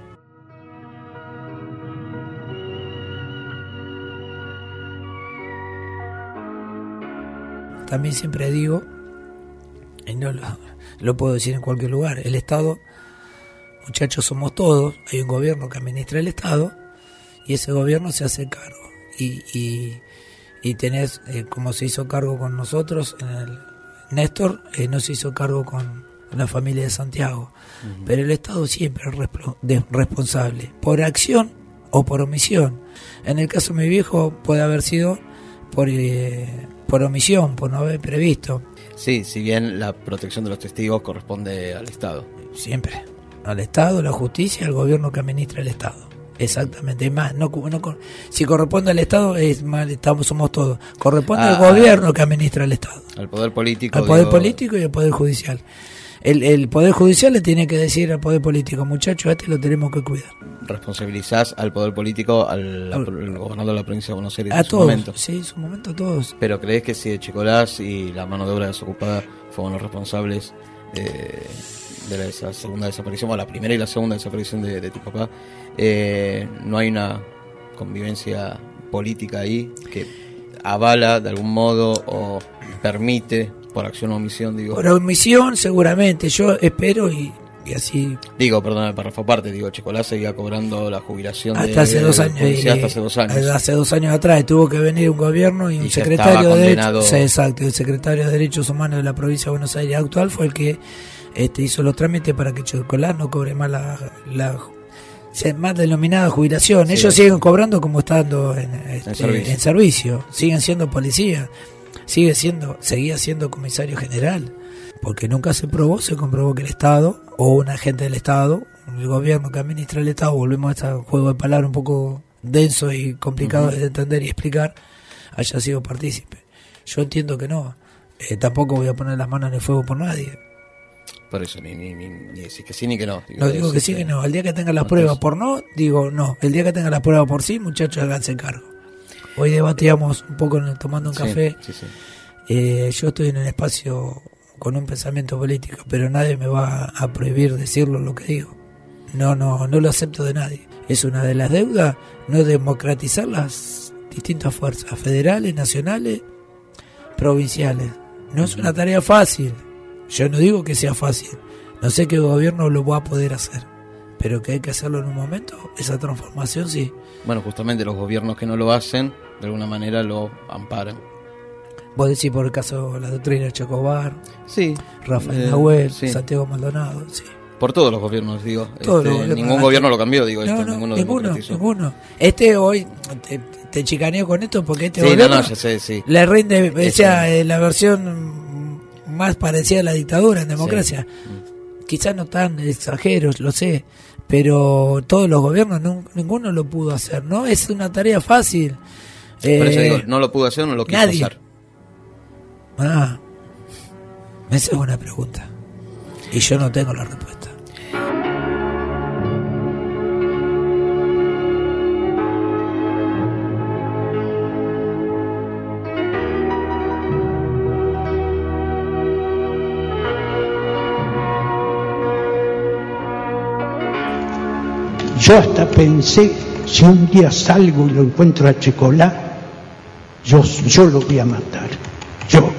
También siempre digo, y no lo, lo puedo decir en cualquier lugar, el Estado, muchachos, somos todos, hay un gobierno que administra el Estado y ese gobierno se hace cargo y, y, y tenés, eh, como se hizo cargo con nosotros en el, Néstor eh, no se hizo cargo con la familia de Santiago, uh-huh. pero el Estado siempre es resp- de, responsable, por acción o por omisión. En el caso de mi viejo puede haber sido por, eh, por omisión, por no haber previsto. Sí, si bien la protección de los testigos corresponde al Estado. Siempre, al Estado, la justicia, al gobierno que administra el Estado. Exactamente, es más, no, no, si corresponde al Estado, es mal, estamos, somos todos. Corresponde ah, al gobierno que administra el Estado. Al poder político. Al poder digo... político y al poder judicial. El, el poder judicial le tiene que decir al poder político, muchachos, este lo tenemos que cuidar. Responsabilizás al poder político, al, al, al gobernador de la provincia de Buenos Aires a en su todos, momento. Sí, en su momento a todos. Pero ¿crees que si Echecolás y la mano de obra desocupada fueron los responsables de, de la, esa segunda desaparición, o la primera y la segunda desaparición de, de tu papá, eh, no hay una convivencia política ahí que avala de algún modo o permite, por acción o omisión, digo? Por omisión seguramente, yo espero y, y así... Digo, perdón, el párrafo aparte, digo, Echecolás seguía cobrando la jubilación hasta de, hace dos años, policía y, hasta hace dos años. Hace dos años atrás tuvo que venir un gobierno y un y secretario de Derechos, sí, exacto, el secretario de Derechos Humanos de la provincia de Buenos Aires actual fue el que este, hizo los trámites para que Echecolás no cobre más la... la más denominada jubilación. Sí, ellos siguen cobrando como estando en, este, en, servicio. en servicio, siguen siendo policías, sigue siendo, seguía siendo comisario general, porque nunca se probó, se comprobó que el Estado o un agente del Estado, el gobierno que administra el Estado, volvemos a este juego de palabras un poco denso y complicado uh-huh. de entender y explicar, haya sido partícipe. Yo entiendo que no, eh, tampoco voy a poner las manos en el fuego por nadie. Por eso, ni, ni, ni, ni decir que sí ni que no. Digo, no digo que sí que no. El día que tenga las pruebas por no, digo no. El día que tenga las pruebas por sí, muchachos, háganse cargo. Hoy debatíamos un poco en, tomando un sí, café. Sí, sí. Eh, yo estoy en un espacio con un pensamiento político, pero nadie me va a prohibir decirlo lo que digo. No, no, no lo acepto de nadie. Es una de las deudas, no democratizar las distintas fuerzas federales, nacionales, provinciales. No es una tarea fácil. Yo no digo que sea fácil, no sé qué gobierno lo va a poder hacer, pero que hay que hacerlo en un momento, esa transformación sí. Bueno, justamente los gobiernos que no lo hacen, de alguna manera lo amparan. Vos decís por el caso de la doctrina Chocobar, sí, Rafael eh, Nahuel, sí. Santiago Maldonado, sí. Por todos los gobiernos, digo. Todos este, los gobiernos, ningún gobierno lo cambió, digo, no, esto, no, ninguno ninguno, ninguno. Este hoy, te, te chicaneo con esto porque este sí, gobierno no, no, ya sé, sí. le rinde, o sea, eh, la versión más parecida a la dictadura en democracia. Sí. Quizás no tan exageros, lo sé, pero todos los gobiernos, no, ninguno lo pudo hacer, ¿no? Es una tarea fácil. Por eh, eso digo, no lo pudo hacer, no lo quiso nadie. hacer. Ah, esa es una pregunta. Y yo no tengo la respuesta. Yo hasta pensé, si un día salgo y lo encuentro a Echecolás, yo, yo lo voy a matar, yo.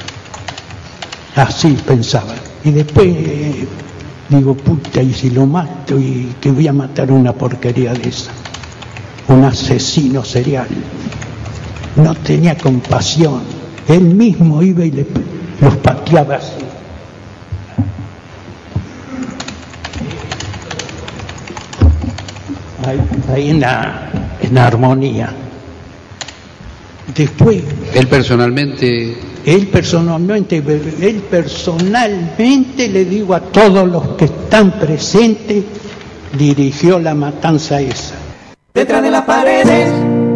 Así pensaba. Y después eh, digo, puta, y si lo mato, y que voy a matar una porquería de esa. Un asesino serial. No tenía compasión. Él mismo iba y le, los pateaba así. Ahí, ahí en la, en la armonía. Después, él personalmente, él personalmente, él personalmente le digo a todos los que están presentes, dirigió la matanza esa. Detrás de las paredes.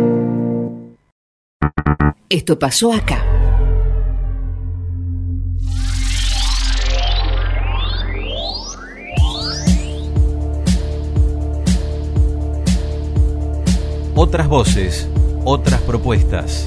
Esto pasó acá. Otras voces, otras propuestas.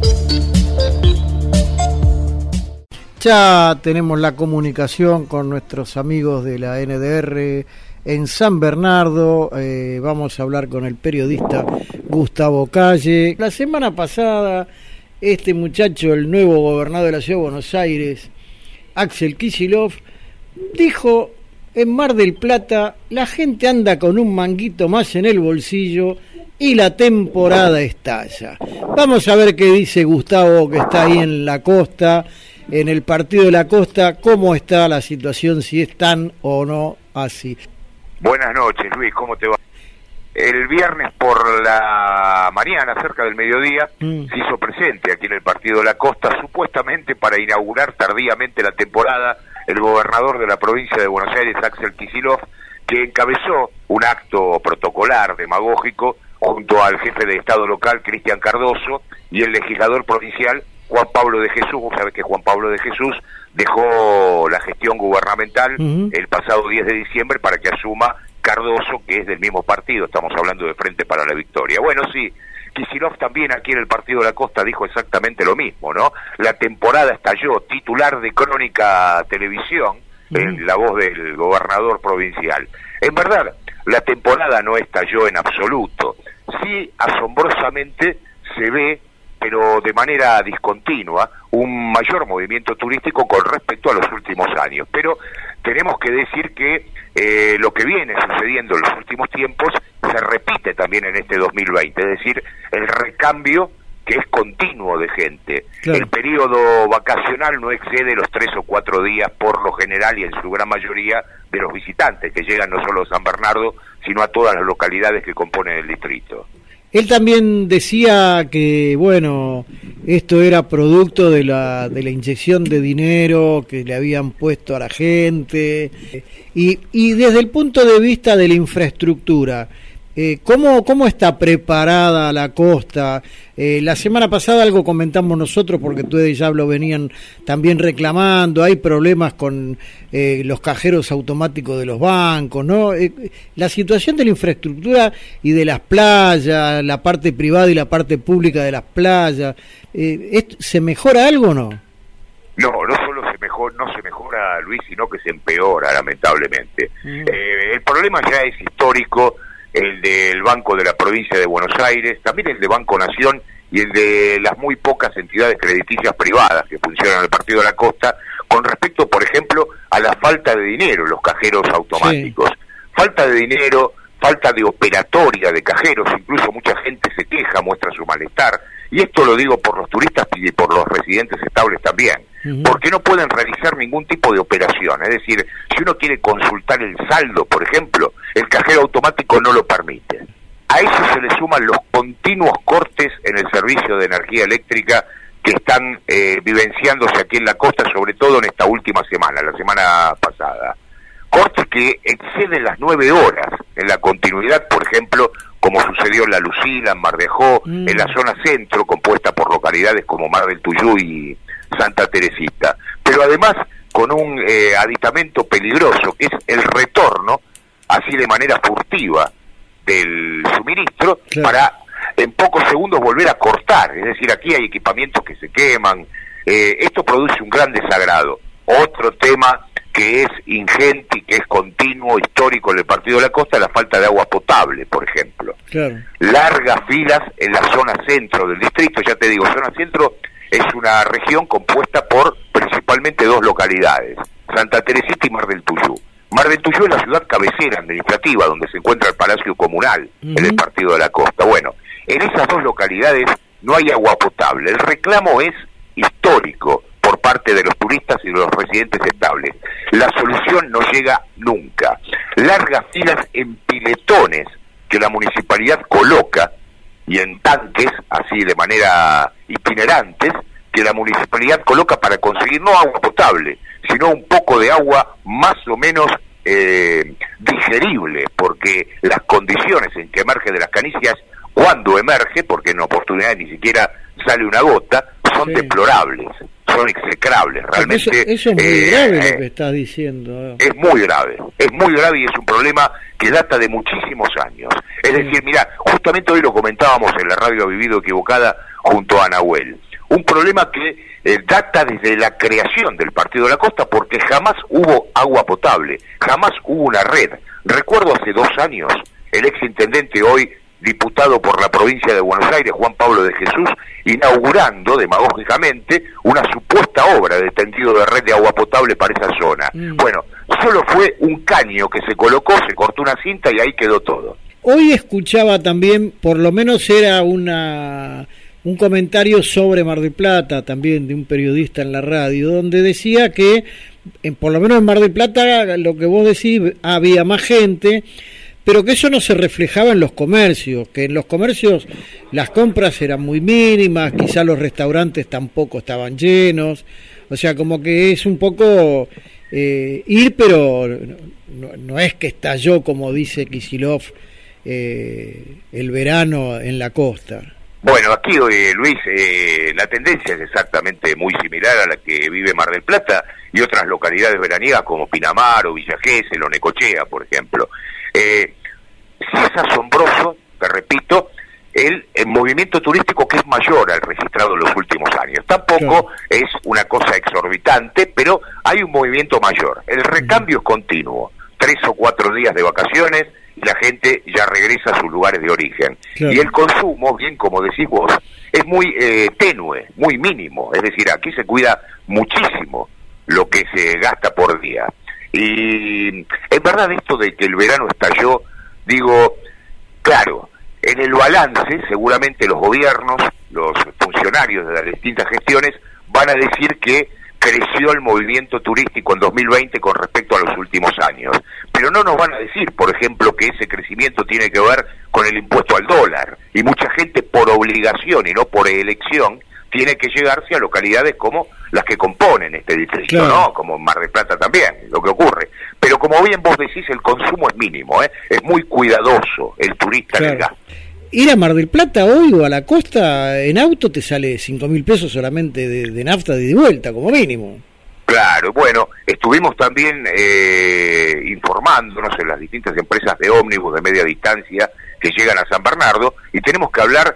Ya tenemos la comunicación con nuestros amigos de la N D R en San Bernardo. Eh, vamos a hablar con el periodista Gustavo Calle. La semana pasada, este muchacho, el nuevo gobernador de la Ciudad de Buenos Aires, Axel Kicillof, dijo en Mar del Plata, la gente anda con un manguito más en el bolsillo y la temporada estalla. Vamos a ver qué dice Gustavo, que está ahí en la costa, en el partido de la Costa. ¿Cómo está la situación, si es tan o no así? Buenas noches, Luis, ¿cómo te va? El viernes por la mañana, cerca del mediodía, mm. se hizo presente aquí en el partido de la Costa, supuestamente para inaugurar tardíamente la temporada, el gobernador de la provincia de Buenos Aires, Axel Kicillof, que encabezó un acto protocolar, demagógico, junto al jefe de Estado local, Cristian Cardoso, y el legislador provincial, Juan Pablo de Jesús. Vos sabés que Juan Pablo de Jesús dejó la gestión gubernamental uh-huh. el pasado diez de diciembre para que asuma Cardoso, que es del mismo partido, estamos hablando de Frente para la Victoria. Bueno, sí, Kicillof también aquí en el Partido de la Costa dijo exactamente lo mismo, ¿no? La temporada estalló, titular de Crónica Televisión, uh-huh. en la voz del gobernador provincial. En verdad, la temporada no estalló en absoluto. Sí, asombrosamente se ve, pero de manera discontinua, un mayor movimiento turístico con respecto a los últimos años. Pero tenemos que decir que eh, lo que viene sucediendo en los últimos tiempos se repite también en este dos mil veinte, es decir, el recambio que es continuo de gente. Claro. El periodo vacacional no excede los tres o cuatro días por lo general y en su gran mayoría de los visitantes que llegan no solo a San Bernardo, sino a todas las localidades que componen el distrito. Él también decía que, bueno, esto era producto de la de la inyección de dinero que le habían puesto a la gente. Y, y desde el punto de vista de la infraestructura, eh, ¿cómo, ¿cómo está preparada la costa? Eh, la semana pasada algo comentamos nosotros, porque ustedes ya lo venían también reclamando, hay problemas con eh, los cajeros automáticos de los bancos, ¿no? Eh, la situación de la infraestructura y de las playas, la parte privada y la parte pública de las playas, eh, ¿esto, ¿se mejora algo o no? No, no solo se mejora, no se mejora, Luis, sino que se empeora, lamentablemente. Mm. Eh, el problema ya es histórico, el del Banco de la Provincia de Buenos Aires, también el de Banco Nación y el de las muy pocas entidades crediticias privadas que funcionan en el Partido de la Costa, con respecto, por ejemplo, a la falta de dinero en los cajeros automáticos. Sí. Falta de dinero, falta de operatoria de cajeros, incluso mucha gente se queja, muestra su malestar, y esto lo digo por los turistas y por los residentes estables también, uh-huh. porque no pueden realizar ningún tipo de operación, es decir, si uno quiere consultar el saldo, por ejemplo, el cajero automático no lo permite. A eso se le suman los continuos cortes en el servicio de energía eléctrica que están eh, vivenciándose aquí en la costa, sobre todo en esta última semana, la semana pasada. Cortes que exceden las nueve horas en la continuidad, por ejemplo, como sucedió en La Lucila, en Mar de Ajó, mm. en la zona centro, compuesta por localidades como Mar del Tuyú y Santa Teresita. Pero además con un eh, aditamento peligroso, que es el retorno, así de manera furtiva, del suministro, claro. para en pocos segundos volver a cortar. Es decir, aquí hay equipamientos que se queman. Eh, esto produce un gran desagrado. Otro tema que es ingente y que es continuo, histórico en el Partido de la Costa, la falta de agua potable, por ejemplo. Claro. Largas filas en la zona centro del distrito. Ya te digo, zona centro es una región compuesta por principalmente dos localidades, Santa Teresita y Mar del Tuyú. Mar del Tuyú es la ciudad cabecera administrativa, donde se encuentra el Palacio Comunal, uh-huh. en el Partido de la Costa. Bueno, en esas dos localidades no hay agua potable. El reclamo es histórico por parte de los turistas y de los residentes estables. La solución no llega nunca. Largas filas en piletones que la municipalidad coloca y en tanques, así de manera itinerantes, que la municipalidad coloca para conseguir no agua potable, sino un poco de agua más o menos eh, digerible, porque las condiciones en que emerge de las canillas, cuando emerge, porque en oportunidad ni siquiera sale una gota, son sí. deplorables, son execrables, realmente. Eso, eso es muy eh, grave eh, lo que estás diciendo. Es muy grave, es muy grave y es un problema que data de muchísimos años. Es sí. decir, mira, justamente hoy lo comentábamos en la radio Vivido Equivocada junto a Nahuel. Un problema que eh, data desde la creación del Partido de la Costa, porque jamás hubo agua potable, jamás hubo una red. Recuerdo hace dos años, el exintendente, hoy diputado por la provincia de Buenos Aires, Juan Pablo de Jesús, inaugurando demagógicamente una supuesta obra de tendido de red de agua potable para esa zona. Mm. Bueno, solo fue un caño que se colocó, se cortó una cinta y ahí quedó todo. Hoy escuchaba también, por lo menos era una un comentario sobre Mar del Plata, también de un periodista en la radio, donde decía que, en, por lo menos en Mar del Plata, lo que vos decís, había más gente, pero que eso no se reflejaba en los comercios, que en los comercios las compras eran muy mínimas, quizá los restaurantes tampoco estaban llenos, o sea, como que es un poco eh, ir, pero no, no es que estalló, como dice Kicillof, eh, el verano en la costa. Bueno, aquí, eh, Luis, eh, la tendencia es exactamente muy similar a la que vive Mar del Plata y otras localidades veraniegas como Pinamar o Villa Gesell o Necochea, por ejemplo. Eh, sí es asombroso, te repito, el, el movimiento turístico que es mayor al registrado en los últimos años. Tampoco es una cosa exorbitante, pero hay un movimiento mayor. El recambio es continuo, tres o cuatro días de vacaciones y la gente ya regresa a sus lugares de origen. Claro. Y el consumo, bien como decís vos, es muy eh, tenue, muy mínimo. Es decir, aquí se cuida muchísimo lo que se gasta por día. Y es verdad esto de que el verano estalló, digo, claro, en el balance seguramente los gobiernos, los funcionarios de las distintas gestiones van a decir que creció el movimiento turístico en dos mil veinte con respecto a los últimos años, pero no nos van a decir, por ejemplo, que ese crecimiento tiene que ver con el impuesto al dólar, y mucha gente por obligación y no por elección tiene que llegarse a localidades como las que componen este distrito, claro, ¿no? Como Mar del Plata también, lo que ocurre. Pero como bien vos decís, el consumo es mínimo, ¿eh? Es muy cuidadoso el turista, claro, en el gasto. Ir a Mar del Plata hoy o a la costa en auto te sale cinco mil pesos solamente de, de nafta de vuelta, como mínimo. Claro, bueno, estuvimos también eh, informándonos en las distintas empresas de ómnibus de media distancia que llegan a San Bernardo, y tenemos que hablar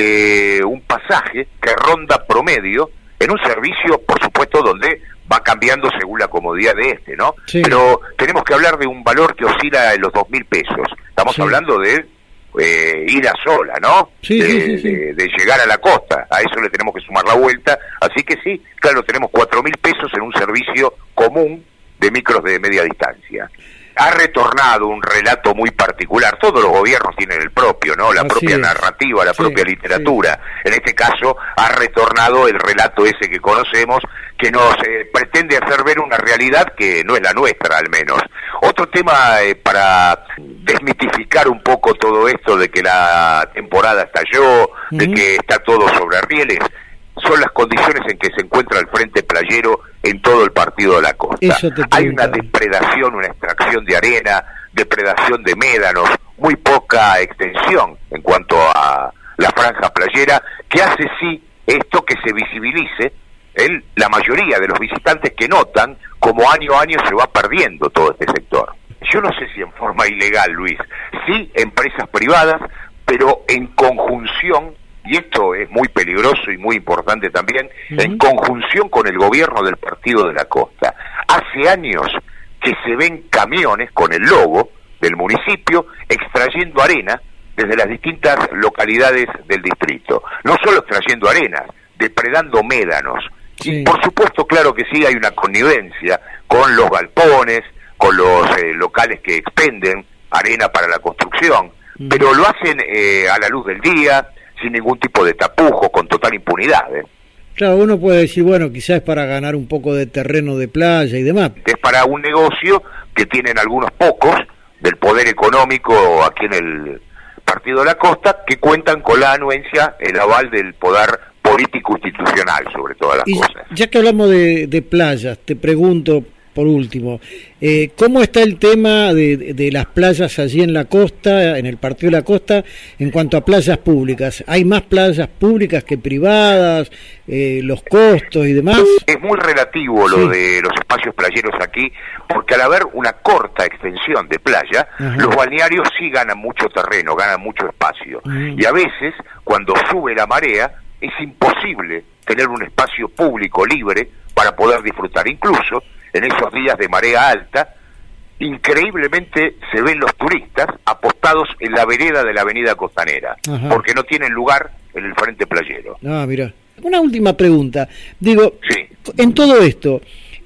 de un pasaje que ronda promedio en un servicio, por supuesto, donde va cambiando según la comodidad de este, ¿no? Sí. Pero tenemos que hablar de un valor que oscila en los dos mil pesos. Estamos sí. hablando de eh, ida sola, ¿no? Sí, de, sí, sí, sí. De, de llegar a la costa. A eso le tenemos que sumar la vuelta. Así que sí, claro, tenemos cuatro mil pesos en un servicio común de micros de media distancia. Ha retornado un relato muy particular. Todos los gobiernos tienen el propio, ¿no? La Así propia es. narrativa, la sí, propia literatura. Sí. En este caso, ha retornado el relato ese que conocemos, que nos eh, pretende hacer ver una realidad que no es la nuestra, al menos. Otro tema eh, para desmitificar un poco todo esto de que la temporada estalló, uh-huh. de que está todo sobre rieles, son las condiciones en que se encuentra el frente playero en todo el partido de la costa. Hay una depredación, una extracción de arena, depredación de médanos, muy poca extensión en cuanto a la franja playera, que hace sí esto que se visibilice en la mayoría de los visitantes que notan como año a año se va perdiendo todo este sector. Yo no sé si en forma ilegal, Luis, sí empresas privadas, pero en conjunción, y esto es muy peligroso y muy importante también, uh-huh. en conjunción con el gobierno del Partido de la Costa. Hace años que se ven camiones con el logo del municipio extrayendo arena desde las distintas localidades del distrito. No solo extrayendo arena, depredando médanos. Sí. Y por supuesto, claro que sí, hay una connivencia con los galpones, con los eh, locales que expenden arena para la construcción, uh-huh. pero lo hacen eh, a la luz del día, sin ningún tipo de tapujo, con total impunidad. ¿eh? Claro, uno puede decir, bueno, quizás es para ganar un poco de terreno de playa y demás. Es para un negocio que tienen algunos pocos del poder económico aquí en el Partido de la Costa, que cuentan con la anuencia, el aval del poder político institucional, sobre todas las y cosas. Ya que hablamos de, de playas, te pregunto, por último, eh, ¿cómo está el tema de, de, de las playas allí en la costa, en el Partido de la Costa, en cuanto a playas públicas? ¿Hay más playas públicas que privadas? Eh, ¿Los costos y demás? Es muy relativo lo sí. de los espacios playeros aquí, porque al haber una corta extensión de playa, Ajá. los balnearios sí ganan mucho terreno, ganan mucho espacio. Uh-huh. Y a veces, cuando sube la marea, es imposible tener un espacio público libre para poder disfrutar. Incluso en esos días de marea alta, increíblemente se ven los turistas apostados en la vereda de la avenida costanera, Ajá. porque no tienen lugar en el frente playero. Ah, mira. Una última pregunta. Digo, sí. en todo esto,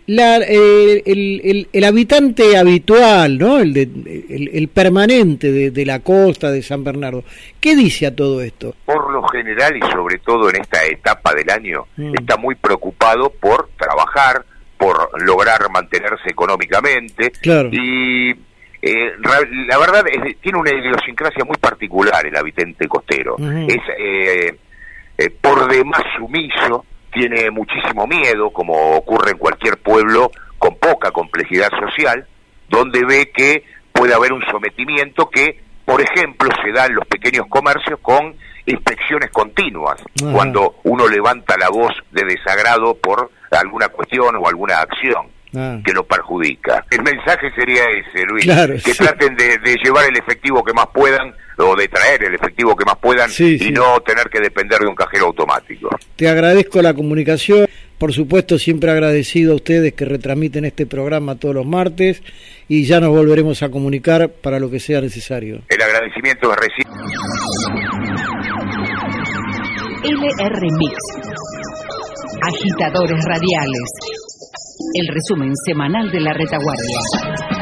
La, eh, el, el, el habitante habitual, ¿no? El, de, el, el permanente de, de la costa de San Bernardo, ¿qué dice a todo esto? Por lo general y sobre todo en esta etapa del año, mm. está muy preocupado por trabajar, por lograr mantenerse económicamente. Claro. Y eh, la verdad es, tiene una idiosincrasia muy particular el habitante costero. Uh-huh. Es eh, eh, por demás sumiso, tiene muchísimo miedo, como ocurre en cualquier pueblo con poca complejidad social, donde ve que puede haber un sometimiento que, por ejemplo, se da en los pequeños comercios con inspecciones continuas, uh-huh. cuando uno levanta la voz de desagrado por alguna cuestión o alguna acción uh-huh. que lo perjudica. El mensaje sería ese, Luis, claro, que sí. traten de, de llevar el efectivo que más puedan, o de traer el efectivo que más puedan, sí, y sí. no tener que depender de un cajero automático. Te agradezco la comunicación, por supuesto siempre agradecido a ustedes que retransmiten este programa todos los martes, y ya nos volveremos a comunicar para lo que sea necesario. El agradecimiento es recibo. L R Mix, Agitadores Radiales, el resumen semanal de la retaguardia.